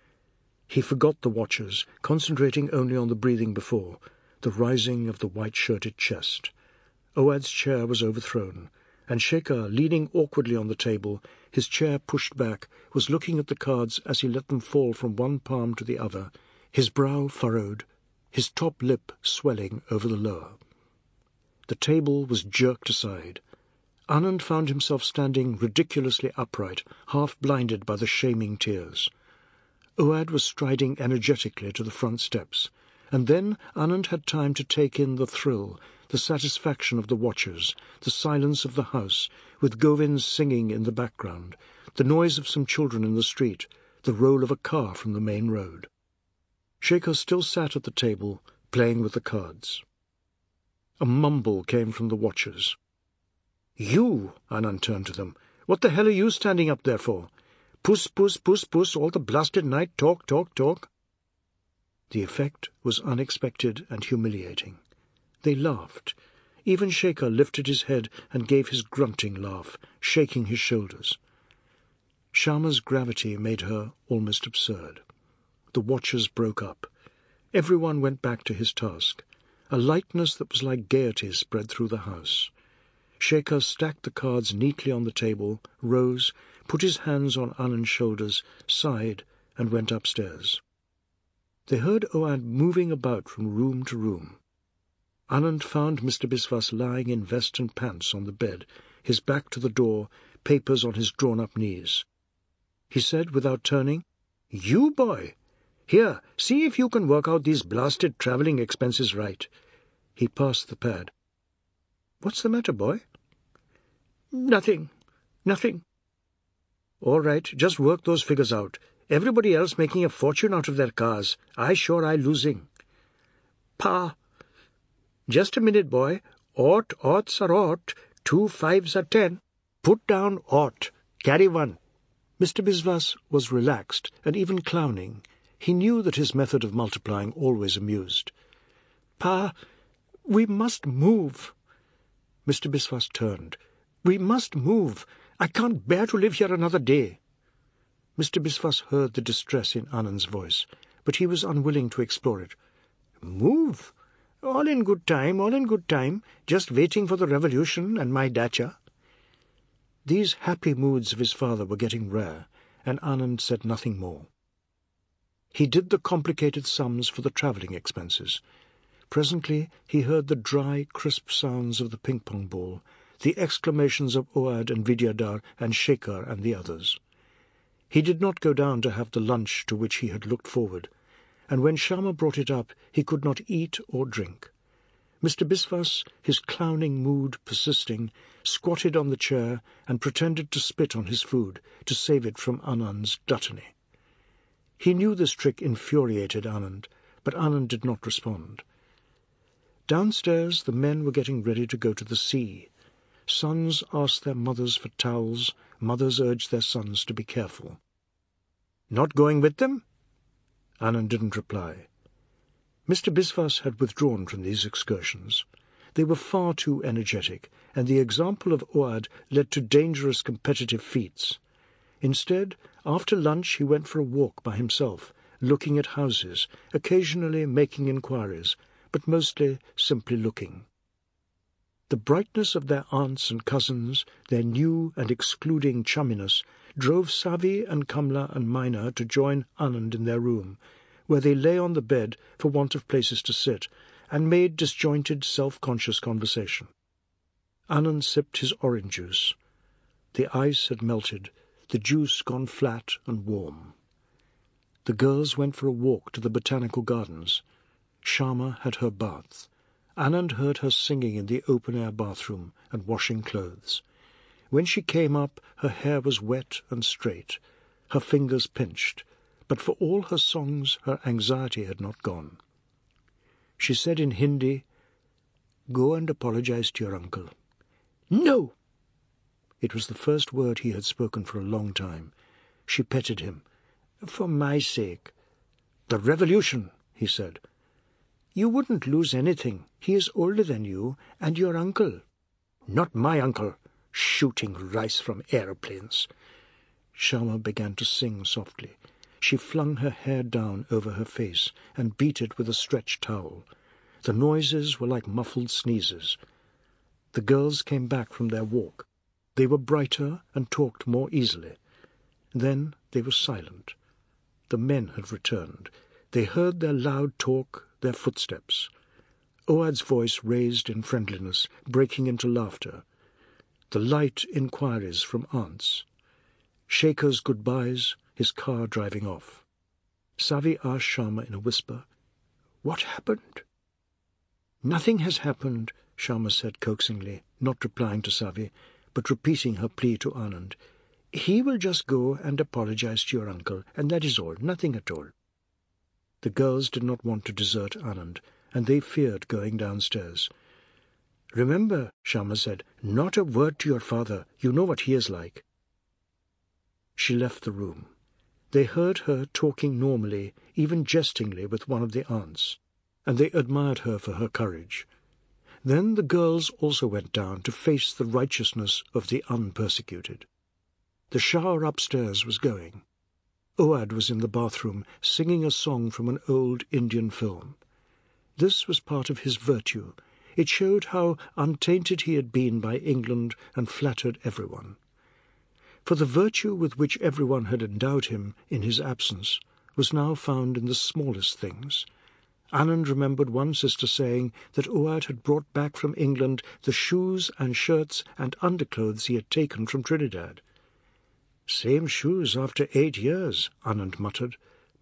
He forgot the watchers, concentrating only on the breathing before, the rising of the white-shirted chest. Oad's chair was overthrown, and Shekhar, leaning awkwardly on the table, his chair pushed back, was looking at the cards as he let them fall from one palm to the other, his brow furrowed, his top lip swelling over the lower. The table was jerked aside. Anand found himself standing ridiculously upright, half blinded by the shaming tears. Oad was striding energetically to the front steps, and then Anand had time to take in the thrill, the satisfaction of the watchers, the silence of the house, with Govind singing in the background, the noise of some children in the street, the roll of a car from the main road. Shekhar still sat at the table, playing with the cards. A mumble came from the watchers. "You," Anand turned to them, "what the hell are you standing up there for? Puss, puss, puss, puss, all the blasted night, talk, talk, talk." The effect was unexpected and humiliating. They laughed. Even Shekhar lifted his head and gave his grunting laugh, shaking his shoulders. Shyama's gravity made her almost absurd. The watchers broke up. Everyone went back to his task. A lightness that was like gaiety spread through the house. Shekhar stacked the cards neatly on the table, rose, put his hands on Anand's shoulders, sighed, and went upstairs. They heard Oad moving about from room to room. Anand found Mister Biswas lying in vest and pants on the bed, his back to the door, papers on his drawn-up knees. He said, without turning, "You, boy! Here, see if you can work out these blasted travelling expenses right." He passed the pad. "What's the matter, boy?" "Nothing. Nothing." "All right, just work those figures out. Everybody else making a fortune out of their cars. I sure I losing." "Pa." "Just a minute, boy. Ought, oughts are ought. Two fives are ten. Put down ought. Carry one." Mister Biswas was relaxed and even clowning. He knew that his method of multiplying always amused. "Pa, we must move." Mister Biswas turned. "We must move. I can't bear to live here another day." Mister Biswas heard the distress in Anand's voice, but he was unwilling to explore it. "Move? All in good time, all in good time. Just waiting for the revolution and my dacha." These happy moods of his father were getting rare, and Anand said nothing more. He did the complicated sums for the travelling expenses. Presently he heard the dry, crisp sounds of the ping-pong ball, the exclamations of Oad and Vidyadhar and Shekhar and the others. He did not go down to have the lunch to which he had looked forward, and when Shyama brought it up he could not eat or drink. Mister Biswas, his clowning mood persisting, squatted on the chair and pretended to spit on his food to save it from Anand's gluttony. He knew this trick infuriated Anand, but Anand did not respond. Downstairs the men were getting ready to go to the sea. Sons asked their mothers for towels, mothers urged their sons to be careful. "Not going with them?" Anand didn't reply. Mister Biswas had withdrawn from these excursions. They were far too energetic, and the example of Oad led to dangerous competitive feats. Instead, after lunch he went for a walk by himself, looking at houses, occasionally making inquiries, but mostly simply looking. The brightness of their aunts and cousins, their new and excluding chumminess, drove Savi and Kamla and Maina to join Anand in their room, where they lay on the bed for want of places to sit, and made disjointed, self-conscious conversation. Anand sipped his orange juice. The ice had melted, the juice gone flat and warm. The girls went for a walk to the botanical gardens. Shyama had her bath. Anand heard her singing in the open-air bathroom and washing clothes. When she came up, her hair was wet and straight, her fingers pinched, but for all her songs her anxiety had not gone. She said in Hindi, "Go and apologize to your uncle." "No!" It was the first word he had spoken for a long time. She petted him. "For my sake." "The revolution," he said. "You wouldn't lose anything. He is older than you, and your uncle." "Not my uncle, shooting rice from aeroplanes." Shyama began to sing softly. She flung her hair down over her face and beat it with a stretched towel. The noises were like muffled sneezes. The girls came back from their walk. They were brighter and talked more easily. Then they were silent. The men had returned. They heard their loud talk, their footsteps. Oad's voice raised in friendliness, breaking into laughter. The light inquiries from aunts. Shekhar's goodbyes, his car driving off. Savi asked Shyama in a whisper, "What happened?" "Nothing has happened," Shyama said coaxingly, not replying to Savi, but repeating her plea to Anand. "He will just go and apologize to your uncle, and that is all, nothing at all." The girls did not want to desert Anand, and they feared going downstairs. "Remember," Shyama said, "not a word to your father. You know what he is like." She left the room. They heard her talking normally, even jestingly, with one of the aunts, and they admired her for her courage. Then the girls also went down to face the righteousness of the unpersecuted. The shower upstairs was going. Oad was in the bathroom, singing a song from an old Indian film. This was part of his virtue. It showed how untainted he had been by England and flattered everyone. For the virtue with which everyone had endowed him in his absence was now found in the smallest things. Anand remembered one sister saying that Oad had brought back from England the shoes and shirts and underclothes he had taken from Trinidad. "Same shoes after eight years," Anand muttered.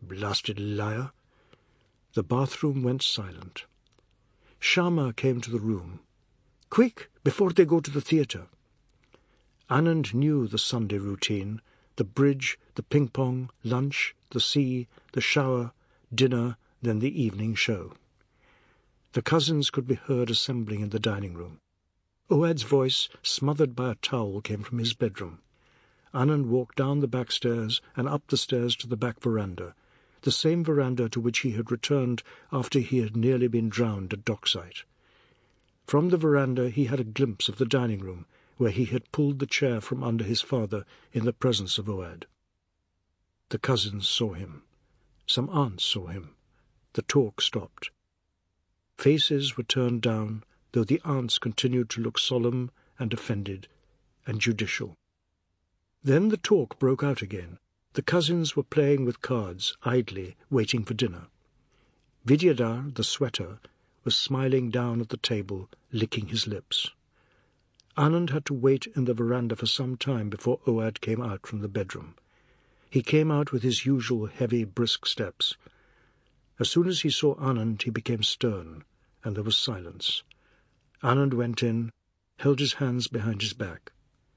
Blasted liar. The bathroom went silent. Sharma came to the room. Quick, before they go to the theatre. Anand knew the Sunday routine, the bridge, the ping-pong, lunch, the sea, the shower, dinner, then the evening show. The cousins could be heard assembling in the dining room. Oad's voice, smothered by a towel, came from his bedroom. Anand walked down the back stairs and up the stairs to the back veranda, the same veranda to which he had returned after he had nearly been drowned at Dockside. From the veranda he had a glimpse of the dining room, where he had pulled the chair from under his father in the presence of Oad. The cousins saw him. Some aunts saw him. The talk stopped. Faces were turned down, though the aunts continued to look solemn and offended and judicial. Then the talk broke out again. The cousins were playing with cards, idly, waiting for dinner. Vidyadhar, the sweater, was smiling down at the table, licking his lips. Anand had to wait in the veranda for some time before Oad came out from the bedroom. He came out with his usual heavy, brisk steps. As soon as he saw Anand, he became stern, and there was silence. Anand went in, held his hands behind his back.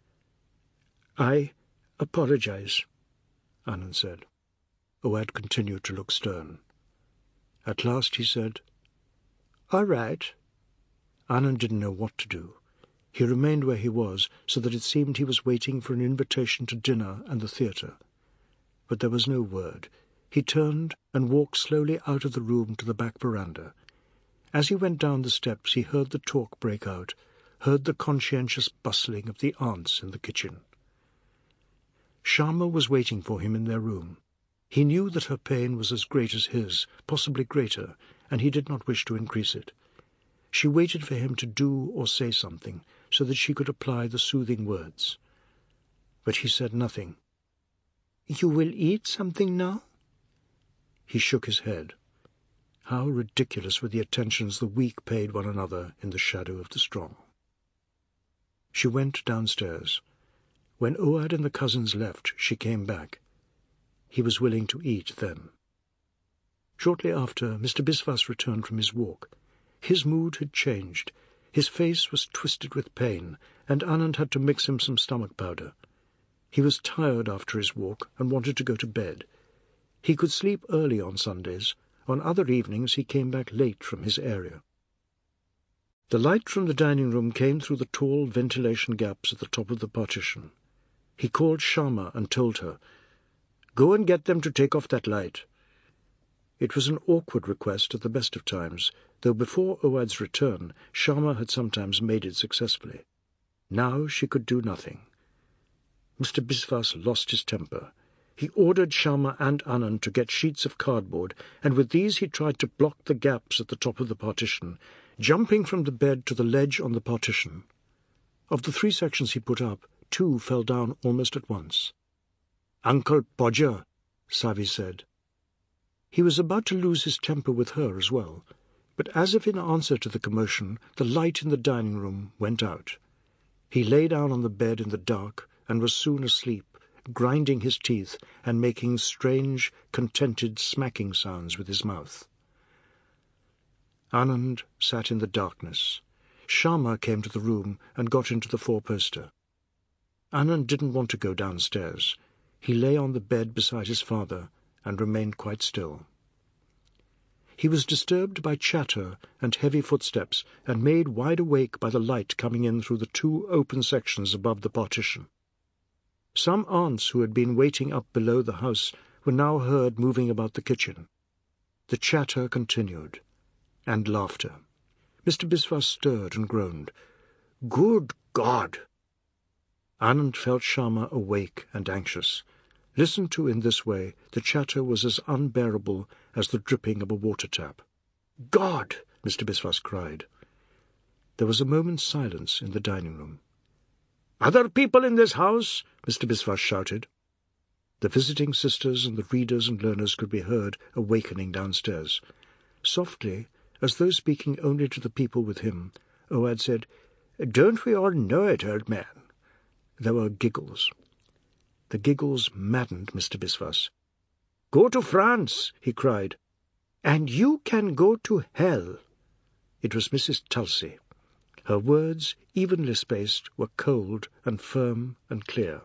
"I apologize," Anand said. Oad continued to look stern. At last he said, "All right." Anand didn't know what to do. He remained where he was, so that it seemed he was waiting for an invitation to dinner and the theatre. But there was no word. He turned and walked slowly out of the room to the back veranda. As he went down the steps, he heard the talk break out, heard the conscientious bustling of the aunts in the kitchen. Sharma was waiting for him in their room. He knew that her pain was as great as his, possibly greater, and he did not wish to increase it. She waited for him to do or say something, so that she could apply the soothing words. But he said nothing. "You will eat something now?" He shook his head. How ridiculous were the attentions the weak paid one another in the shadow of the strong. She went downstairs. When Oad and the cousins left, she came back. He was willing to eat then. Shortly after, Mister Biswas returned from his walk. His mood had changed. His face was twisted with pain, and Anand had to mix him some stomach powder. He was tired after his walk and wanted to go to bed. He could sleep early on Sundays. On other evenings he came back late from his area. The light from the dining room came through the tall ventilation gaps at the top of the partition. He called Sharma and told her, "Go and get them to take off that light." It was an awkward request at the best of times, though before Oad's return Sharma had sometimes made it successfully. Now she could do nothing. Mister Biswas lost his temper. He ordered Sharma and Anand to get sheets of cardboard, and with these he tried to block the gaps at the top of the partition, jumping from the bed to the ledge on the partition. Of the three sections he put up, two fell down almost at once. "Uncle Podger," Savi said. He was about to lose his temper with her as well, but as if in answer to the commotion, the light in the dining room went out. He lay down on the bed in the dark and was soon asleep, grinding his teeth and making strange, contented smacking sounds with his mouth. Anand sat in the darkness. Sharma came to the room and got into the four-poster. Anand didn't want to go downstairs. He lay on the bed beside his father and remained quite still. He was disturbed by chatter and heavy footsteps and made wide awake by the light coming in through the two open sections above the partition. Some aunts who had been waiting up below the house were now heard moving about the kitchen. The chatter continued, and laughter. Mister Biswas stirred and groaned. "Good God!" Anand felt Sharma awake and anxious. Listened to in this way, the chatter was as unbearable as the dripping of a water tap. "God!" Mister Biswas cried. There was a moment's silence in the dining room. "Other people in this house?" Mister Biswas shouted. The visiting sisters and the readers and learners could be heard awakening downstairs. Softly, as though speaking only to the people with him, Oad said, "Don't we all know it, old man?" There were giggles. The giggles maddened Mister Biswas. "Go to France," he cried. "And you can go to hell." It was Missus Tulsey. Her words, evenly spaced, were cold and firm and clear.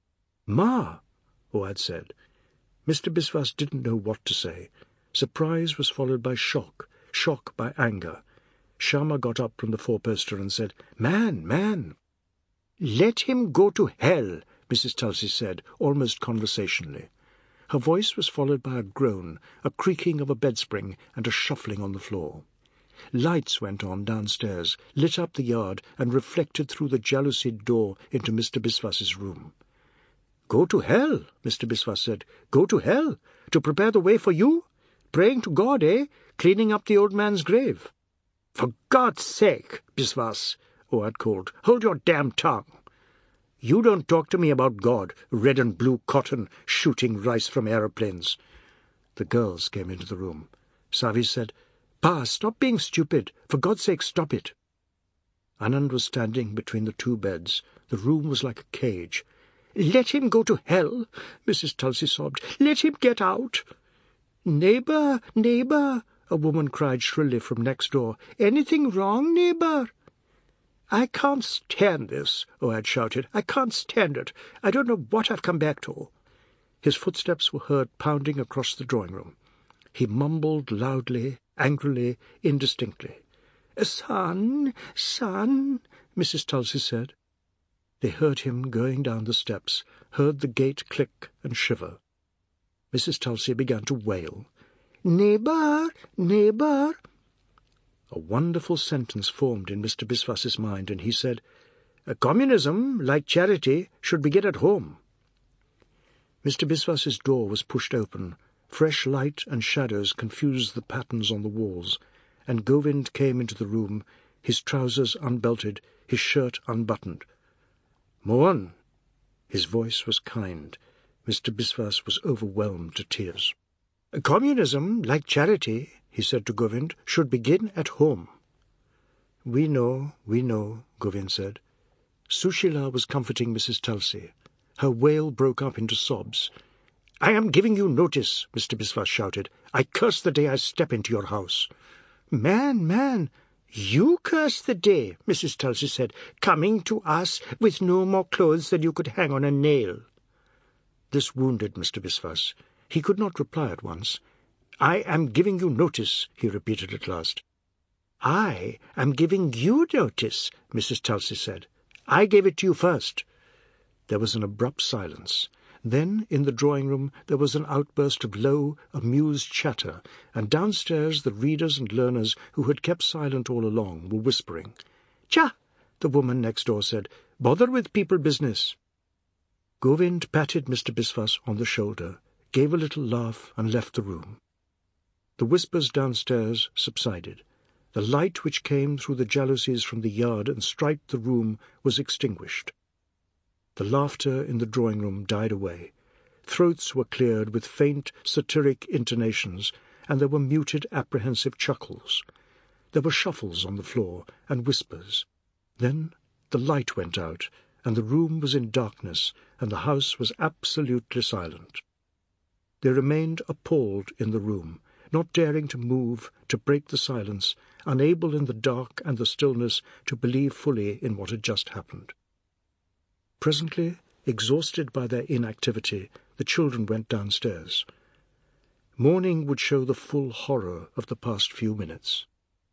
"Ma," Oad said. Mister Biswas didn't know what to say. Surprise was followed by shock, shock by anger. Sharma got up from the four-poster and said, "Man, man!" "Let him go to hell," Missus Tulsey said, almost conversationally. Her voice was followed by a groan, a creaking of a bedspring, and a shuffling on the floor. Lights went on downstairs, lit up the yard, and reflected through the jalousied door into Mister Biswas's room. "Go to hell," Mister Biswas said. "Go to hell? To prepare the way for you? Praying to God, eh? Cleaning up the old man's grave." "For God's sake, Biswas," Oad called, "hold your damn tongue. You don't talk to me about God, red and blue cotton, shooting rice from aeroplanes." The girls came into the room. Savi said, "Pa, stop being stupid. For God's sake, stop it." Anand was standing between the two beds. The room was like a cage. "Let him go to hell," Missus Tulsey sobbed. "Let him get out." "Neighbour, neighbour," a woman cried shrilly from next door. "Anything wrong, neighbour?" "I can't stand this," Oad shouted. "I can't stand it. I don't know what I've come back to." His footsteps were heard pounding across the drawing-room. He mumbled loudly, angrily, indistinctly. "Son, son," Missus Tulsey said. They heard him going down the steps, heard the gate click and shiver. Missus Tulsey began to wail. "Neighbour, neighbour." A wonderful sentence formed in Mister Biswas's mind, and he said, "Communism, like charity, should begin at home." Mister Biswas's door was pushed open. Fresh light and shadows confused the patterns on the walls, and Govind came into the room, his trousers unbelted, his shirt unbuttoned. "Mohan." His voice was kind. Mister Biswas was overwhelmed to tears. "Communism, like charity," he said to Govind, "should begin at home." "We know, we know," Govind said. Sushila was comforting Missus Tulsey. Her wail broke up into sobs. "I am giving you notice," Mister Biswas shouted. "I curse the day I step into your house." "Man, man, you curse the day," Missus Tulsey said, "coming to us with no more clothes than you could hang on a nail." This wounded Mister Biswas. He could not reply at once. "I am giving you notice," he repeated at last. "I am giving you notice," Missus Tulsey said. "I gave it to you first." There was an abrupt silence. Then, in the drawing-room, there was an outburst of low, amused chatter, and downstairs the readers and learners who had kept silent all along were whispering. "Cha!" the woman next door said. "Bother with people business." Govind patted Mister Biswas on the shoulder, gave a little laugh, and left the room. The whispers downstairs subsided. The light which came through the jalousies from the yard and striped the room was extinguished. The laughter in the drawing-room died away. Throats were cleared with faint, satiric intonations, and there were muted, apprehensive chuckles. There were shuffles on the floor and whispers. Then the light went out, and the room was in darkness, and the house was absolutely silent. They remained appalled in the room, not daring to move, to break the silence, unable in the dark and the stillness to believe fully in what had just happened. Presently, exhausted by their inactivity, the children went downstairs. Morning would show the full horror of the past few minutes.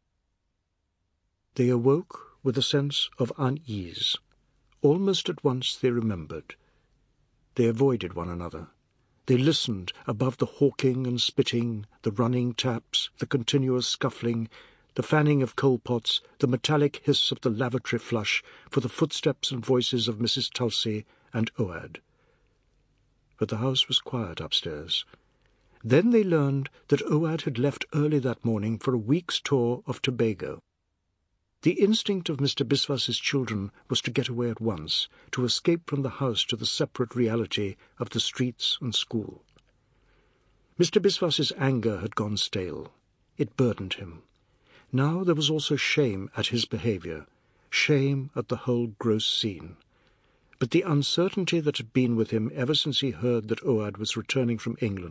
They awoke with a sense of unease. Almost at once they remembered. They avoided one another. They listened above the hawking and spitting, the running taps, the continuous scuffling, the fanning of coal-pots, the metallic hiss of the lavatory flush, for the footsteps and voices of Missus Tulsey and Oad. But the house was quiet upstairs. Then they learned that Oad had left early that morning for a week's tour of Tobago. The instinct of Mister Biswas's children was to get away at once, to escape from the house to the separate reality of the streets and school. Mister Biswas's anger had gone stale. It burdened him. Now there was also shame at his behaviour, shame at the whole gross scene. But the uncertainty that had been with him ever since he heard that Oad was returning from England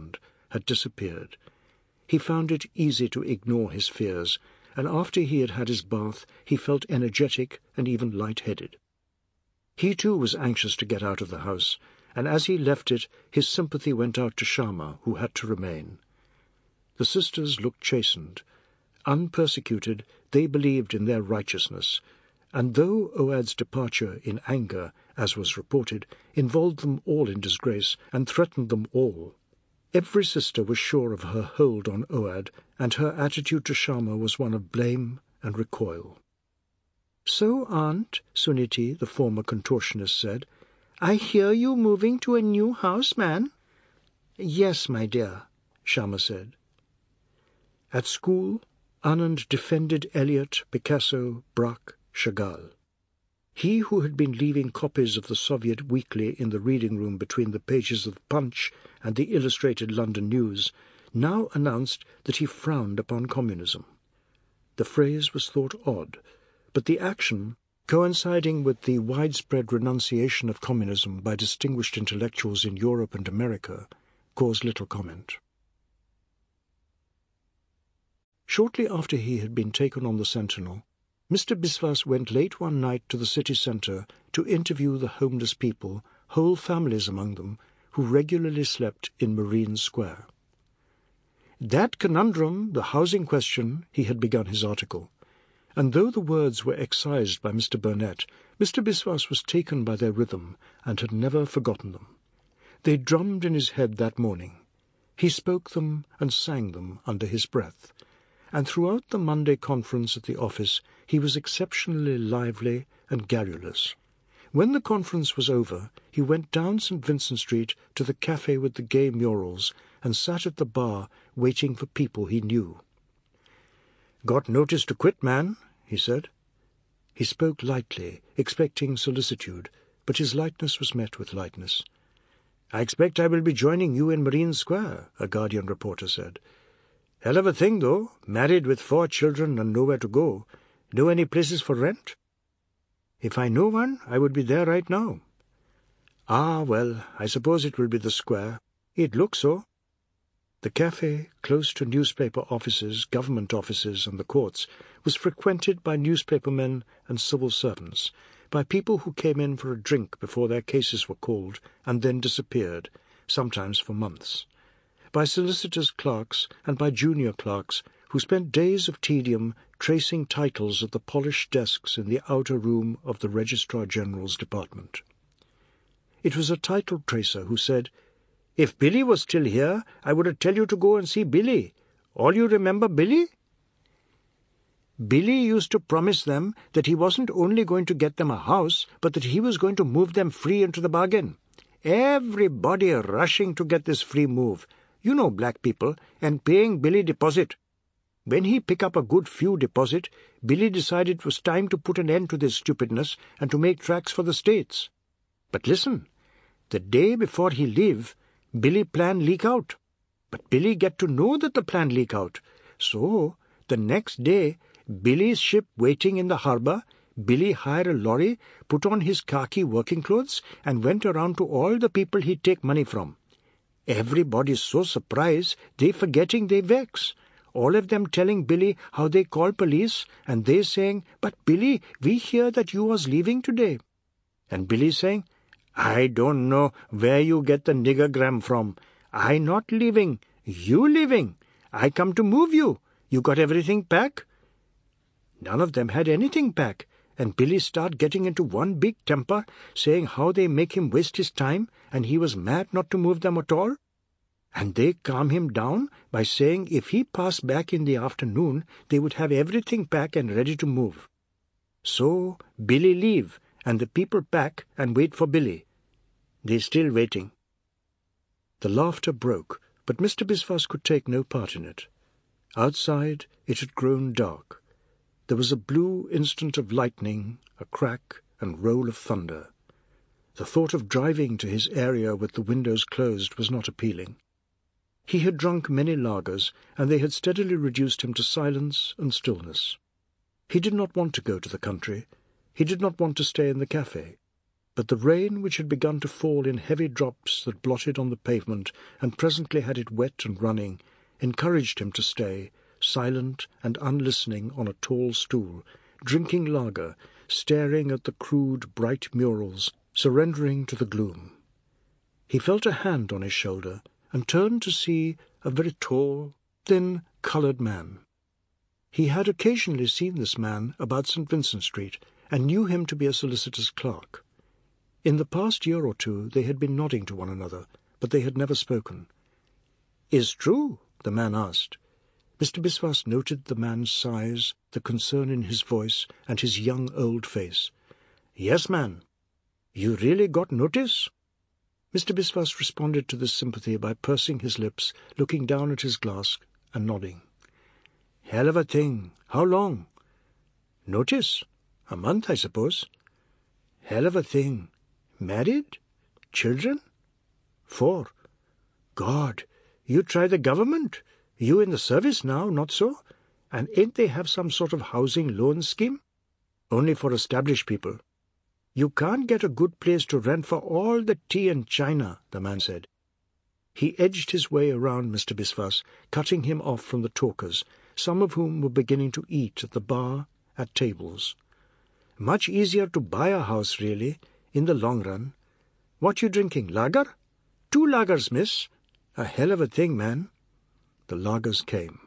had disappeared. He found it easy to ignore his fears, and after he had had his bath he felt energetic and even light-headed. He too was anxious to get out of the house, and as he left it his sympathy went out to Shyama, who had to remain. The sisters looked chastened. Unpersecuted, they believed in their righteousness, and though Oad's departure in anger, as was reported, involved them all in disgrace and threatened them all, every sister was sure of her hold on Oad, and her attitude to Shyama was one of blame and recoil. "So, Aunt," Suniti, the former contortionist, said, "I hear you moving to a new house, man?" "Yes, my dear," Shyama said. At school, Anand defended Eliot, Picasso, Braque, Chagall. He who had been leaving copies of the Soviet Weekly in the reading room between the pages of Punch and the Illustrated London News now announced that he frowned upon communism. The phrase was thought odd, but the action, coinciding with the widespread renunciation of communism by distinguished intellectuals in Europe and America, caused little comment. Shortly after he had been taken on the Sentinel, Mister Biswas went late one night to the city centre to interview the homeless people, whole families among them, who regularly slept in Marine Square. "That conundrum, the housing question," he had begun his article, and though the words were excised by Mister Burnett, Mister Biswas was taken by their rhythm and had never forgotten them. They drummed in his head that morning. He spoke them and sang them under his breath, and throughout the Monday conference at the office he was exceptionally lively and garrulous. When the conference was over, he went down Saint Vincent Street to the cafe with the gay murals and sat at the bar waiting for people he knew. "Got notice to quit, man," he said. He spoke lightly, expecting solicitude, but his lightness was met with lightness. "I expect I will be joining you in Marine Square," a Guardian reporter said. "Hell of a thing, though, married with four children and nowhere to go. Know any places for rent?" "If I know one, I would be there right now." "Ah, well, I suppose it will be the Square. It looks so." The cafe, close to newspaper offices, government offices, and the courts, was frequented by newspapermen and civil servants, by people who came in for a drink before their cases were called and then disappeared, sometimes for months, by solicitors' clerks and by junior clerks who spent days of tedium tracing titles at the polished desks in the outer room of the Registrar General's department. It was a title tracer who said, "If Billy was still here, I would tell you to go and see Billy. All you remember Billy?" Billy used to promise them that he wasn't only going to get them a house, but that he was going to move them free into the bargain. Everybody rushing to get this free move. You know black people, and paying Billy deposit. When he pick up a good few deposit, Billy decided it was time to put an end to this stupidness and to make tracks for the States. But listen, the day before he leave, Billy plan leak out. But Billy get to know that the plan leak out. So, the next day, Billy's ship waiting in the harbour, Billy hire a lorry, put on his khaki working clothes, and went around to all the people he'd take money from. Everybody's so surprised, they forgetting they vex. All of them telling Billy how they call police, and they saying, "But Billy, we hear that you was leaving today." And Billy saying, "I don't know where you get the niggergram from. I not leaving, you leaving. I come to move you. You got everything pack?" None of them had anything pack, and Billy start getting into one big temper, saying how they make him waste his time, and he was mad not to move them at all. And they calm him down by saying if he passed back in the afternoon, they would have everything pack and ready to move. So Billy leave, and the people pack and wait for Billy. They still waiting. The laughter broke, but Mister Biswas could take no part in it. Outside it had grown dark. There was a blue instant of lightning, a crack and roll of thunder. The thought of driving to his area with the windows closed was not appealing. He had drunk many lagers, and they had steadily reduced him to silence and stillness. He did not want to go to the country. He did not want to stay in the cafe. But the rain, which had begun to fall in heavy drops that blotted on the pavement and presently had it wet and running, encouraged him to stay, silent and unlistening on a tall stool, drinking lager, staring at the crude, bright murals, surrendering to the gloom. He felt a hand on his shoulder and turned to see a very tall, thin, coloured man. He had occasionally seen this man about Saint Vincent Street and knew him to be a solicitor's clerk. In the past year or two they had been nodding to one another, but they had never spoken. "Is true?" the man asked. Mister Biswas noted the man's size, the concern in his voice, and his young old face. "Yes, man. You really got notice?" Mister Biswas responded to this sympathy by pursing his lips, looking down at his glass, and nodding. "Hell of a thing. How long?" "Notice? A month, I suppose." "Hell of a thing. Married? Children?" "Four." "God, you try the government? You in the service now, not so? And ain't they have some sort of housing loan scheme?" "Only for established people." "You can't get a good place to rent for all the tea and china," the man said. He edged his way around Mister Biswas, cutting him off from the talkers, some of whom were beginning to eat at the bar, at tables. "Much easier to buy a house, really, in the long run. What you drinking, lager?" "Two lagers, miss." "A hell of a thing, man." The lagers came.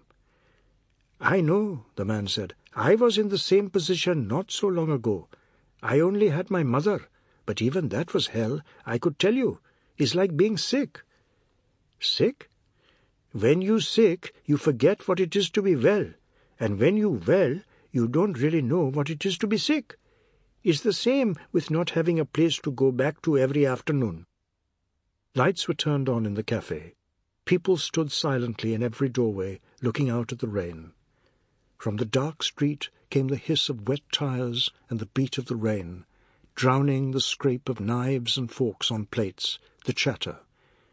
"I know," the man said. "I was in the same position not so long ago. I only had my mother, but even that was hell, I could tell you. It's like being sick." "Sick?" "When you sick, you forget what it is to be well, and when you well, you don't really know what it is to be sick. It's the same with not having a place to go back to every afternoon." Lights were turned on in the cafe. People stood silently in every doorway, looking out at the rain. From the dark street came the hiss of wet tires and the beat of the rain, drowning the scrape of knives and forks on plates, the chatter.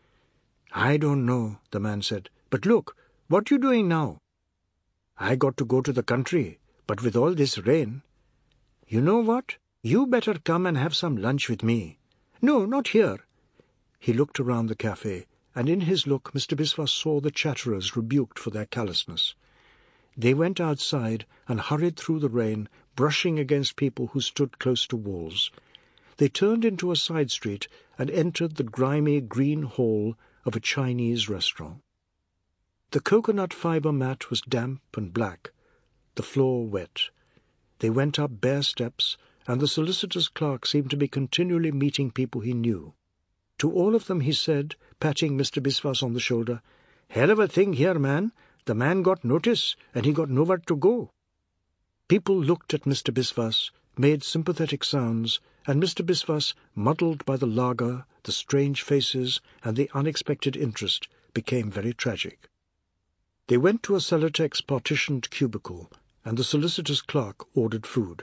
"I don't know," the man said. "But look, what you doing now?" "I got to go to the country, but with all this rain—" "You know what? You better come and have some lunch with me." "No, not here." He looked around the cafe, and in his look Mister Biswas saw the chatterers rebuked for their callousness. They went outside and hurried through the rain, brushing against people who stood close to walls. They turned into a side street and entered the grimy green hall of a Chinese restaurant. The coconut fibre mat was damp and black, the floor wet. They went up bare steps, and the solicitor's clerk seemed to be continually meeting people he knew. To all of them he said, patting Mister Biswas on the shoulder, "Hell of a thing here, man. The man got notice, and he got nowhere to go." People looked at Mister Biswas, made sympathetic sounds, and Mister Biswas, muddled by the lager, the strange faces, and the unexpected interest, became very tragic. They went to a Celotex partitioned cubicle, and the solicitor's clerk ordered food.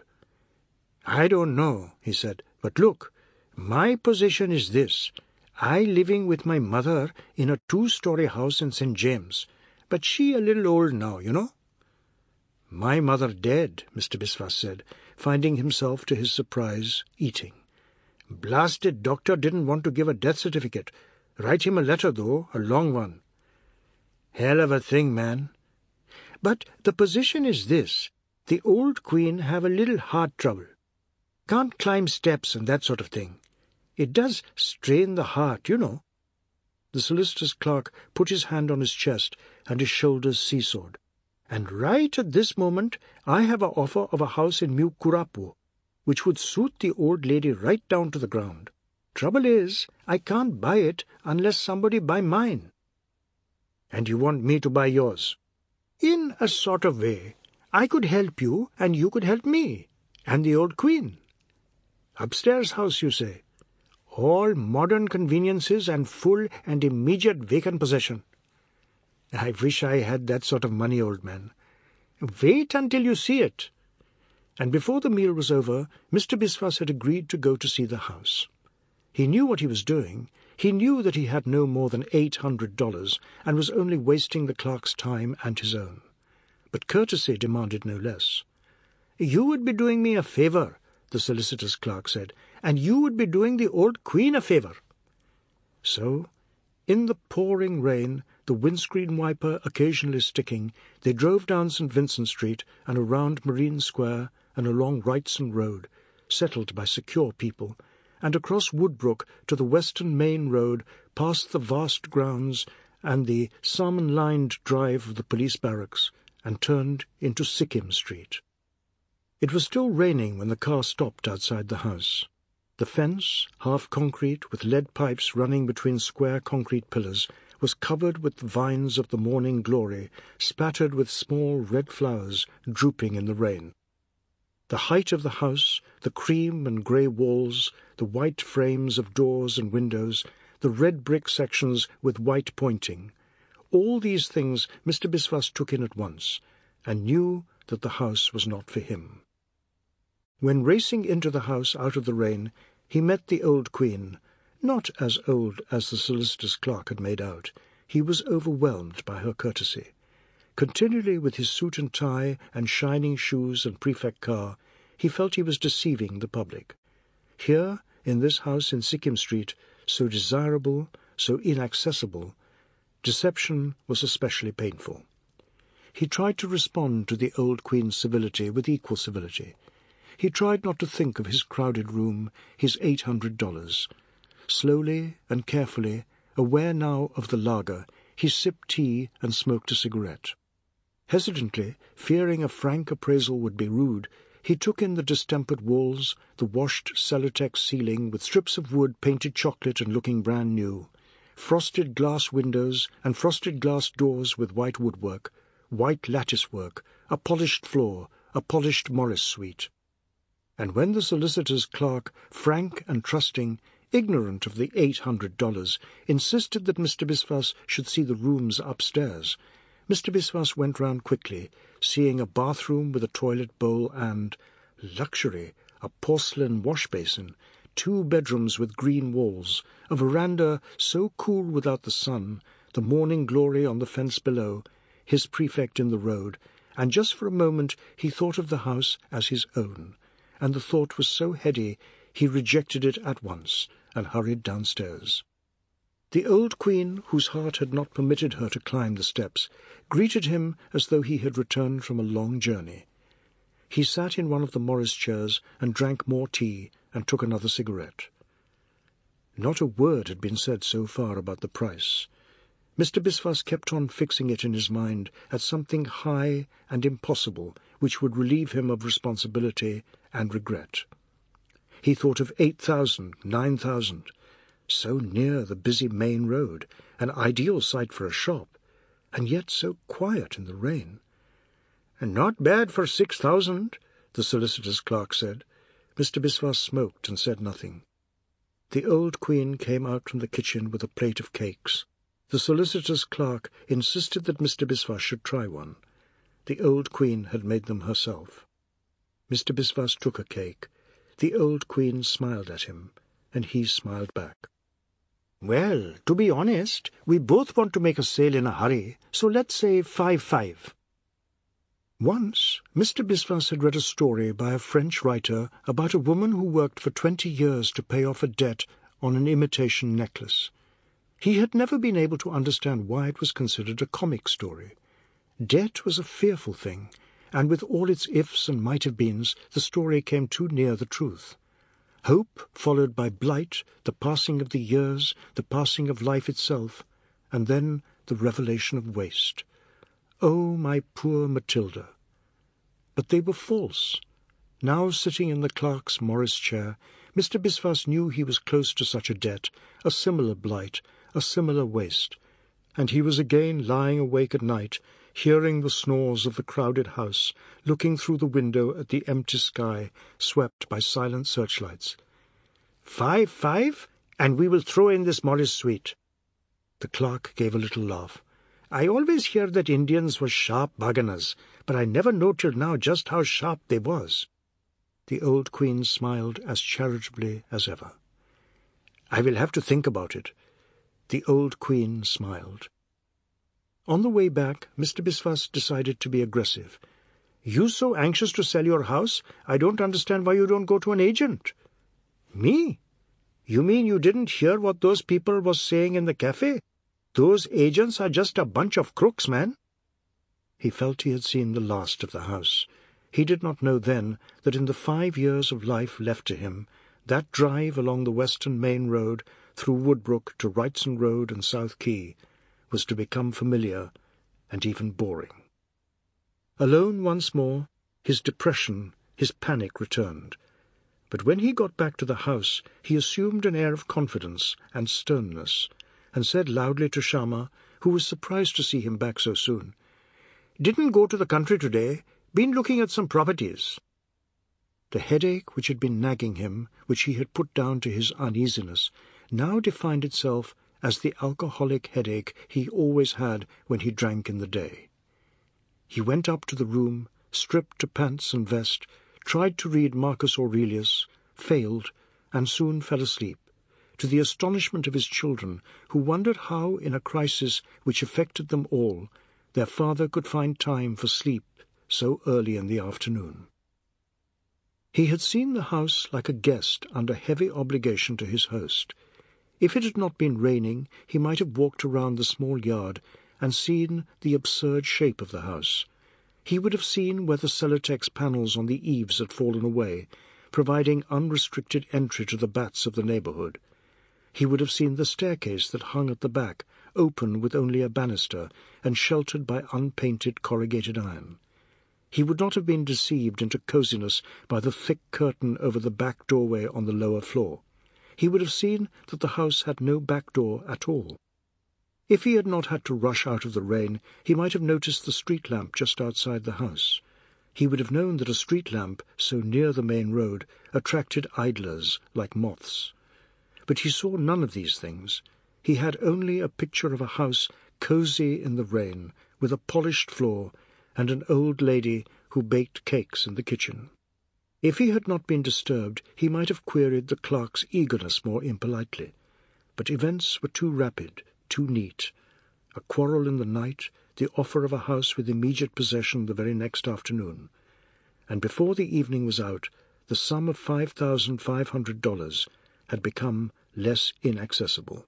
"I don't know," he said, "but look, my position is this. I living with my mother in a two-story house in Saint James, but she a little old now, you know." "My mother dead," Mister Biswas said, finding himself, to his surprise, eating. "Blasted doctor didn't want to give a death certificate. Write him a letter, though, a long one." "Hell of a thing, man." "But the position is this. The old queen have a little heart trouble. Can't climb steps and that sort of thing. It does strain the heart, you know." The solicitor's clerk put his hand on his chest, and his shoulders seesawed. "And right at this moment I have an offer of a house in Mukurapu, which would suit the old lady right down to the ground. Trouble is, I can't buy it unless somebody buy mine." "And you want me to buy yours?" "In a sort of way. I could help you, and you could help me, and the old queen." "Upstairs house, you say?" "All modern conveniences and full and immediate vacant possession." "I wish I had that sort of money, old man." "Wait until you see it." And before the meal was over, Mister Biswas had agreed to go to see the house. He knew what he was doing. He knew that he had no more than eight hundred dollars, and was only wasting the clerk's time and his own. But courtesy demanded no less. "You would be doing me a favour," the solicitor's clerk said, and you would be doing the old Queen a favour." So, in the pouring rain, the windscreen wiper occasionally sticking, they drove down St Vincent Street and around Marine Square and along Wrightson Road, settled by secure people, and across Woodbrook to the Western Main Road, past the vast grounds and the salmon-lined drive of the police barracks, and turned into Sikkim Street. It was still raining when the car stopped outside the house. The fence, half concrete with lead pipes running between square concrete pillars, was covered with the vines of the morning glory, spattered with small red flowers drooping in the rain. The height of the house, the cream and grey walls, the white frames of doors and windows, the red brick sections with white pointing, all these things Mister Biswas took in at once, and knew that the house was not for him. When racing into the house out of the rain, he met the old Queen, not as old as the solicitor's clerk had made out. He was overwhelmed by her courtesy. Continually with his suit and tie and shining shoes and prefect car, he felt he was deceiving the public. Here, in this house in Sikkim Street, so desirable, so inaccessible, deception was especially painful. He tried to respond to the old Queen's civility with equal civility. He tried not to think of his crowded room, his eight hundred dollars. Slowly and carefully, aware now of the lager, he sipped tea and smoked a cigarette. Hesitantly, fearing a frank appraisal would be rude, he took in the distempered walls, the washed Celotex ceiling with strips of wood painted chocolate and looking brand new, frosted glass windows and frosted glass doors with white woodwork, white lattice work, a polished floor, a polished Morris suite. And when the solicitor's clerk, frank and trusting, ignorant of the eight hundred dollars, insisted that Mister Biswas should see the rooms upstairs, Mister Biswas went round quickly, seeing a bathroom with a toilet bowl and, luxury, a porcelain wash-basin, two bedrooms with green walls, a veranda so cool without the sun, the morning glory on the fence below, his prefect in the road, and just for a moment he thought of the house as his own, and the thought was so heady he rejected it at once and hurried downstairs. The old Queen, whose heart had not permitted her to climb the steps, greeted him as though he had returned from a long journey. He sat in one of the Morris chairs and drank more tea and took another cigarette. Not a word had been said so far about the price. Mister Biswas kept on fixing it in his mind at something high and impossible which would relieve him of responsibility and regret. He thought of eight thousand, nine thousand, so near the busy main road, an ideal site for a shop, and yet so quiet in the rain. "And not bad for six thousand," the solicitor's clerk said. Mister Biswas smoked and said nothing. The old Queen came out from the kitchen with a plate of cakes. The solicitor's clerk insisted that Mister Biswas should try one. The old Queen had made them herself. Mister Biswas took a cake. The old Queen smiled at him, and he smiled back. "Well, to be honest, we both want to make a sale in a hurry, so let's say five-five." Once, Mister Biswas had read a story by a French writer about a woman who worked for twenty years to pay off a debt on an imitation necklace. He had never been able to understand why it was considered a comic story. Debt was a fearful thing, and with all its ifs and might-have-beens, the story came too near the truth. Hope, followed by blight, the passing of the years, the passing of life itself, and then the revelation of waste. Oh, my poor Matilda! But they were false. Now, sitting in the clerk's Morris chair, Mister Biswas knew he was close to such a debt, a similar blight, a similar waste, and he was again lying awake at night, hearing the snores of the crowded house, looking through the window at the empty sky, swept by silent searchlights. "Five, five, and we will throw in this Morris suite." The clerk gave a little laugh. "I always hear that Indians were sharp bargainers, but I never know till now just how sharp they was." The old Queen smiled as charitably as ever. "I will have to think about it." The old Queen smiled. On the way back, Mister Biswas decided to be aggressive. "You so anxious to sell your house, I don't understand why you don't go to an agent." Me? You mean you didn't hear what those people was saying in the cafe? Those agents are just a bunch of crooks, man. He felt he had seen the last of the house. He did not know then that in the five years of life left to him, that drive along the western main road through Woodbrook to Wrightson Road and South Quay was to become familiar and even boring. Alone once more, his depression, his panic returned. But when he got back to the house, he assumed an air of confidence and sternness, and said loudly to Sharma, who was surprised to see him back so soon, "Didn't go to the country today. Been looking at some properties." The headache which had been nagging him, which he had put down to his uneasiness, now defined itself as the alcoholic headache he always had when he drank in the day. He went up to the room, stripped to pants and vest, tried to read Marcus Aurelius, failed, and soon fell asleep, to the astonishment of his children, who wondered how, in a crisis which affected them all, their father could find time for sleep so early in the afternoon. He had seen the house like a guest under heavy obligation to his host. If it had not been raining, he might have walked around the small yard and seen the absurd shape of the house. He would have seen where the Celotex panels on the eaves had fallen away, providing unrestricted entry to the bats of the neighbourhood. He would have seen the staircase that hung at the back, open with only a banister, and sheltered by unpainted corrugated iron. He would not have been deceived into coziness by the thick curtain over the back doorway on the lower floor. He would have seen that the house had no back door at all. If he had not had to rush out of the rain, he might have noticed the street lamp just outside the house. He would have known that a street lamp so near the main road attracted idlers like moths. But he saw none of these things. He had only a picture of a house cosy in the rain, with a polished floor, and an old lady who baked cakes in the kitchen. If he had not been disturbed, he might have queried the clerk's eagerness more impolitely. But events were too rapid, too neat. A quarrel in the night, the offer of a house with immediate possession the very next afternoon. And before the evening was out, the sum of five thousand five hundred dollars had become less inaccessible.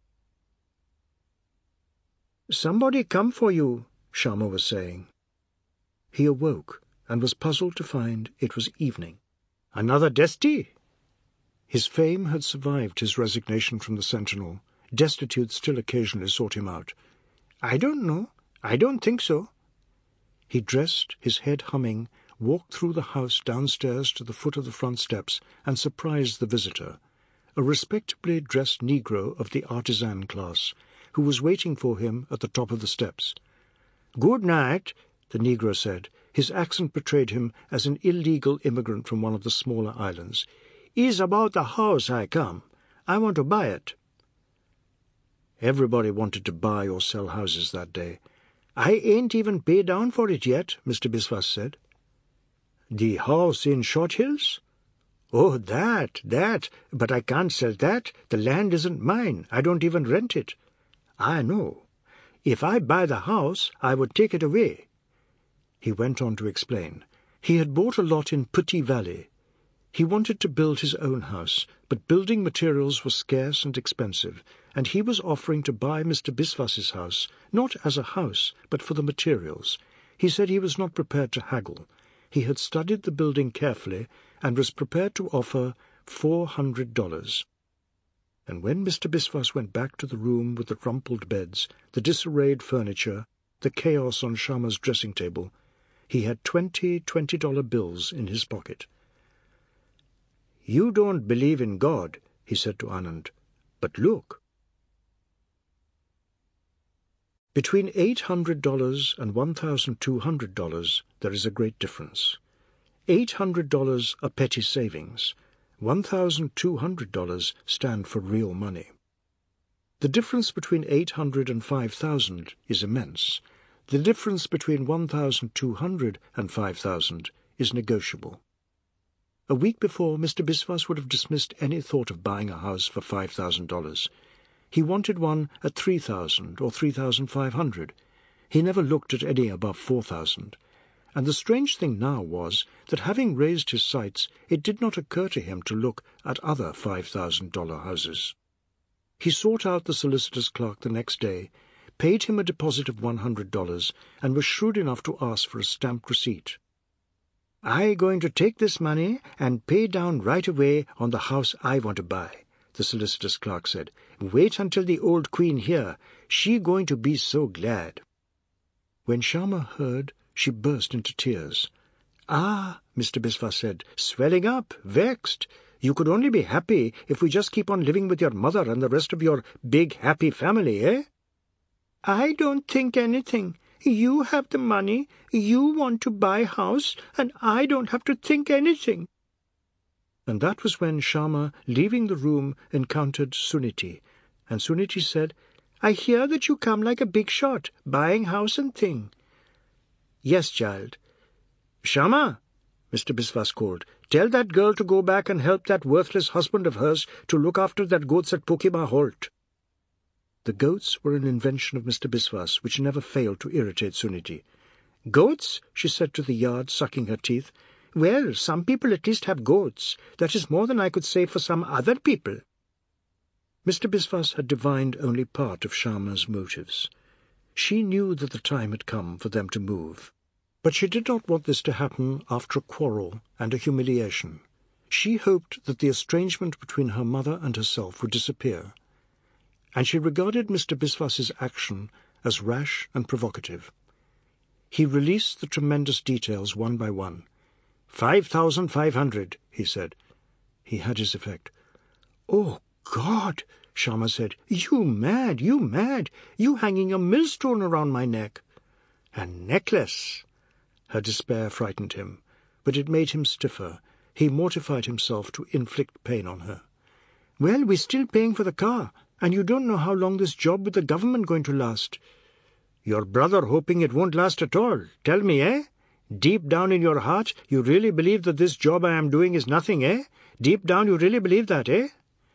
"Somebody come for you," Sharma was saying. He awoke and was puzzled to find it was evening. "Another Desti?" His fame had survived his resignation from the Sentinel. Destitute still occasionally sought him out. "I don't know. I don't think so." He dressed, his head humming, walked through the house downstairs to the foot of the front steps, and surprised the visitor, a respectably dressed Negro of the artisan class, who was waiting for him at the top of the steps. "Good night," the Negro said. His accent betrayed him as an illegal immigrant from one of the smaller islands. "Is about the house I come. I want to buy it." Everybody wanted to buy or sell houses that day. "I ain't even paid down for it yet," Mister Biswas said. "The house in Short Hills?" "Oh, that, that. But I can't sell that. The land isn't mine. I don't even rent it." "I know. If I buy the house, I would take it away." He went on to explain. He had bought a lot in Putty Valley. He wanted to build his own house, but building materials were scarce and expensive, and he was offering to buy Mister Biswas's house, not as a house, but for the materials. He said he was not prepared to haggle. He had studied the building carefully and was prepared to offer four hundred dollars. And when Mister Biswas went back to the room with the rumpled beds, the disarrayed furniture, the chaos on Sharma's dressing table, he had twenty twenty-dollar bills in his pocket. "You don't believe in God," he said to Anand, "but look." Between eight hundred dollars and one thousand two hundred dollars there is a great difference. Eight hundred dollars are petty savings. One thousand two hundred dollars stand for real money. The difference between eight hundred and five thousand is immense. The difference between one thousand two hundred and five thousand is negotiable. A week before, Mister Biswas would have dismissed any thought of buying a house for five thousand dollars. He wanted one at three thousand or three thousand five hundred. He never looked at any above four thousand. and the strange thing now was that, having raised his sights, it did not occur to him to look at other five thousand dollar houses. He sought out the solicitor's clerk the next day, paid him a deposit of one hundred dollars, and was shrewd enough to ask for a stamped receipt. "I going to take this money and pay down right away on the house I want to buy," the solicitor's clerk said. "Wait until the old queen here. She going to be so glad." When Shyama heard, she burst into tears. "Ah," Mister Biswas said, "swelling up, vexed. You could only be happy if we just keep on living with your mother and the rest of your big happy family, eh?" "I don't think anything. You have the money, you want to buy house, and I don't have to think anything." And that was when Shyama, leaving the room, encountered Suniti, and Suniti said, "I hear that you come like a big shot, buying house and thing." "Yes, child." "Shyama," Mister Biswas called, "tell that girl to go back and help that worthless husband of hers to look after that goats at Pokima Holt." The goats were an invention of Mister Biswas, which never failed to irritate Suniti. "Goats?" she said to the yard, sucking her teeth. "Well, some people at least have goats. That is more than I could say for some other people." Mister Biswas had divined only part of Shyama's motives. She knew that the time had come for them to move. But she did not want this to happen after a quarrel and a humiliation. She hoped that the estrangement between her mother and herself would disappear, and she regarded Mister Biswas's action as rash and provocative. He released the tremendous details one by one. Five thousand five hundred, he said. He had his effect. "Oh, God," Shyama said, "you mad, you mad, you hanging a millstone around my neck." "A necklace." Her despair frightened him, but it made him stiffer. He mortified himself to inflict pain on her. "Well, we're still paying for the car, and you don't know how long this job with the government going to last." "Your brother hoping it won't last at all. Tell me, eh? Deep down in your heart, you really believe that this job I am doing is nothing, eh? Deep down you really believe that, eh?"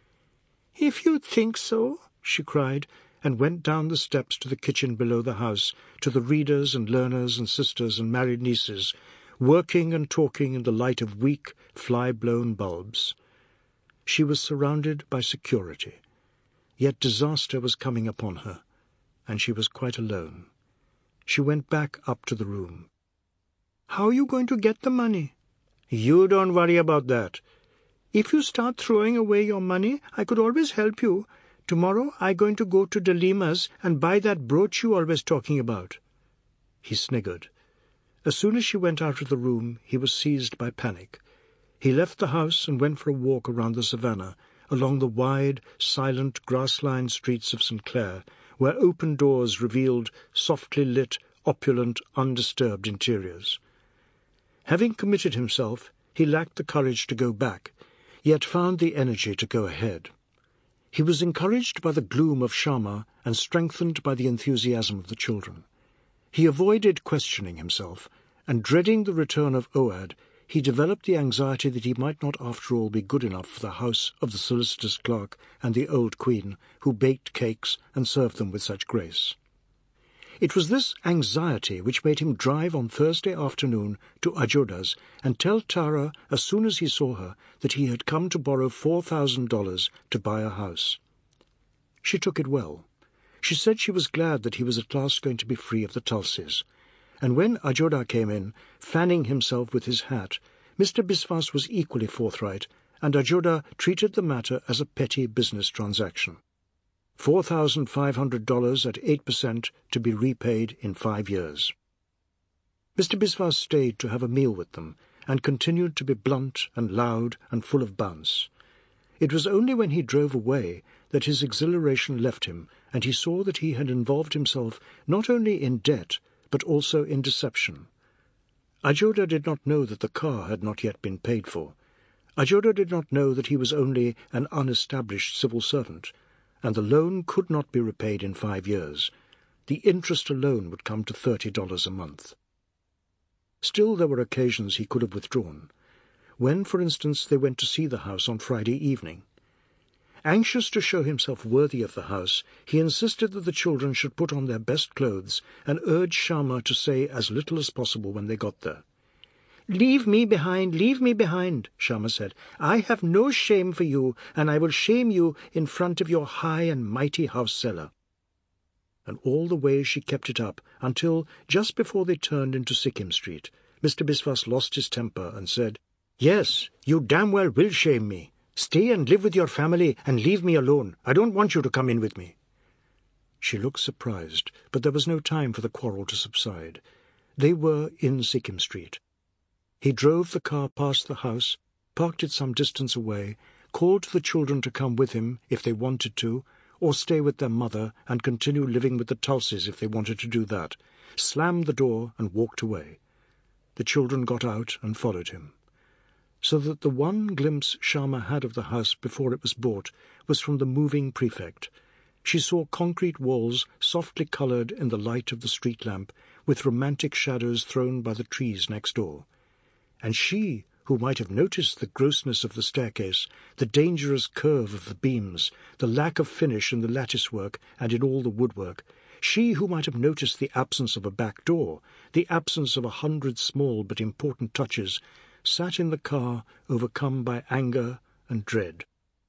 "If you think so," she cried, and went down the steps to the kitchen below the house, to the readers and learners and sisters and married nieces, working and talking in the light of weak, fly-blown bulbs. She was surrounded by security, yet disaster was coming upon her, and she was quite alone. She went back up to the room. "How are you going to get the money?" "You don't worry about that." "If you start throwing away your money, I could always help you. Tomorrow I going to go to Delima's and buy that brooch you always talking about." He sniggered. As soon as she went out of the room, he was seized by panic. He left the house and went for a walk around the savannah, along the wide, silent, grass-lined streets of Saint Clair, where open doors revealed softly lit, opulent, undisturbed interiors. Having committed himself, he lacked the courage to go back, yet found the energy to go ahead. He was encouraged by the gloom of Shyama and strengthened by the enthusiasm of the children. He avoided questioning himself, and dreading the return of Oad, he developed the anxiety that he might not after all be good enough for the house of the solicitor's clerk and the old queen, who baked cakes and served them with such grace. It was this anxiety which made him drive on Thursday afternoon to Ajoda's and tell Tara, as soon as he saw her, that he had come to borrow four thousand dollars to buy a house. She took it well. She said she was glad that he was at last going to be free of the Tulsis, and when Ajoda came in, fanning himself with his hat, Mister Biswas was equally forthright, and Ajoda treated the matter as a petty business transaction. Four thousand five hundred dollars at eight percent to be repaid in five years. Mister Biswas stayed to have a meal with them, and continued to be blunt and loud and full of bounce. It was only when he drove away that his exhilaration left him, and he saw that he had involved himself not only in debt, but also in deception. Ajoda did not know that the car had not yet been paid for. Ajoda did not know that he was only an unestablished civil servant, and the loan could not be repaid in five years. The interest alone would come to thirty dollars a month. Still, there were occasions he could have withdrawn. When, for instance, they went to see the house on Friday evening. Anxious to show himself worthy of the house, he insisted that the children should put on their best clothes and urged Shyama to say as little as possible when they got there. "Leave me behind, leave me behind," Shyama said. "I have no shame for you, and I will shame you in front of your high and mighty house-seller." And all the way she kept it up, until, just before they turned into Sikkim Street, Mister Biswas lost his temper and said, "Yes, you damn well will shame me. Stay and live with your family and leave me alone. I don't want you to come in with me." She looked surprised, but there was no time for the quarrel to subside. They were in Sikkim Street. He drove the car past the house, parked it some distance away, called to the children to come with him if they wanted to, or stay with their mother and continue living with the Tulsies if they wanted to do that, slammed the door and walked away. The children got out and followed him. So that the one glimpse Shyama had of the house before it was bought was from the moving prefect. She saw concrete walls softly coloured in the light of the street lamp, with romantic shadows thrown by the trees next door. And she, who might have noticed the grossness of the staircase, the dangerous curve of the beams, the lack of finish in the lattice-work and in all the woodwork, she who might have noticed the absence of a back door, the absence of a hundred small but important touches, sat in the car overcome by anger and dread.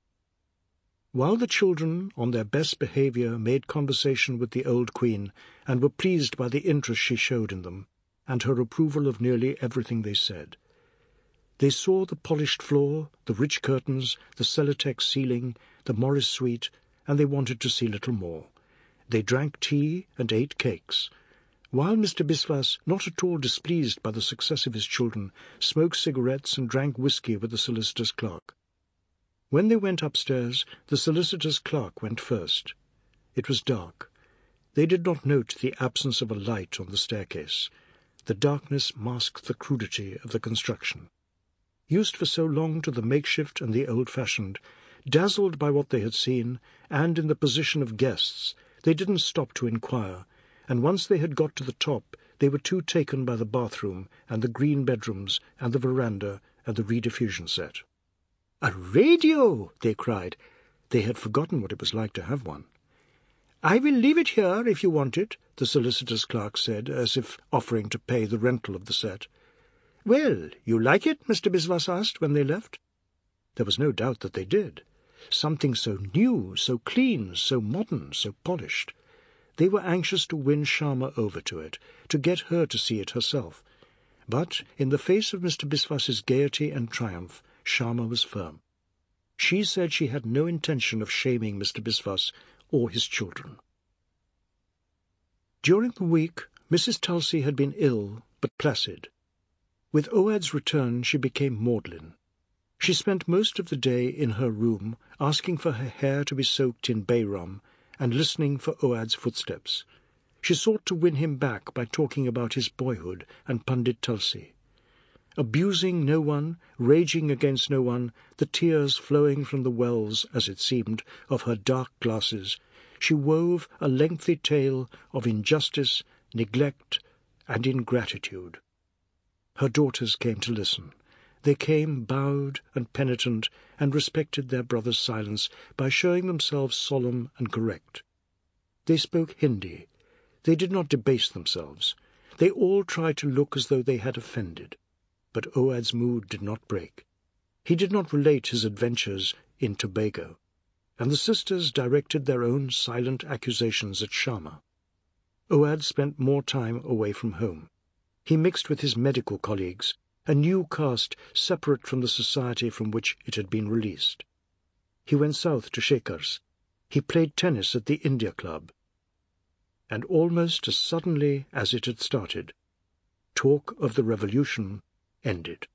While the children, on their best behaviour, made conversation with the old queen, and were pleased by the interest she showed in them, and her approval of nearly everything they said, they saw the polished floor, the rich curtains, the Celotex ceiling, the Morris suite, and they wanted to see little more. They drank tea and ate cakes, while Mister Biswas, not at all displeased by the success of his children, smoked cigarettes and drank whisky with the solicitor's clerk. When they went upstairs, the solicitor's clerk went first. It was dark. They did not note the absence of a light on the staircase. The darkness masked the crudity of the construction. Used for so long to the makeshift and the old-fashioned, dazzled by what they had seen, and in the position of guests, they didn't stop to inquire, and once they had got to the top, they were too taken by the bathroom and the green bedrooms and the veranda and the rediffusion set. "A radio!" they cried. They had forgotten what it was like to have one. "I will leave it here if you want it," the solicitor's clerk said, as if offering to pay the rental of the set. "Well, you like it?" Mister Biswas asked when they left. There was no doubt that they did. Something so new, so clean, so modern, so polished. They were anxious to win Shyama over to it, to get her to see it herself. But, in the face of Mister Biswas's gaiety and triumph, Shyama was firm. She said she had no intention of shaming Mister Biswas or his children. During the week, Missus Tulsi had been ill, but placid. With Oad's return she became maudlin. She spent most of the day in her room, asking for her hair to be soaked in bay rum, and listening for Oad's footsteps. She sought to win him back by talking about his boyhood and Pandit Tulsi. Abusing no one, raging against no one, the tears flowing from the wells, as it seemed, of her dark glasses, she wove a lengthy tale of injustice, neglect, and ingratitude. Her daughters came to listen. They came bowed and penitent, and respected their brother's silence by showing themselves solemn and correct. They spoke Hindi. They did not debase themselves. They all tried to look as though they had offended. But Oad's mood did not break. He did not relate his adventures in Tobago, and the sisters directed their own silent accusations at Shyama. Oad spent more time away from home. He mixed with his medical colleagues, a new caste separate from the society from which it had been released. He went south to Shekhar's. He played tennis at the India Club. And almost as suddenly as it had started, talk of the revolution ended.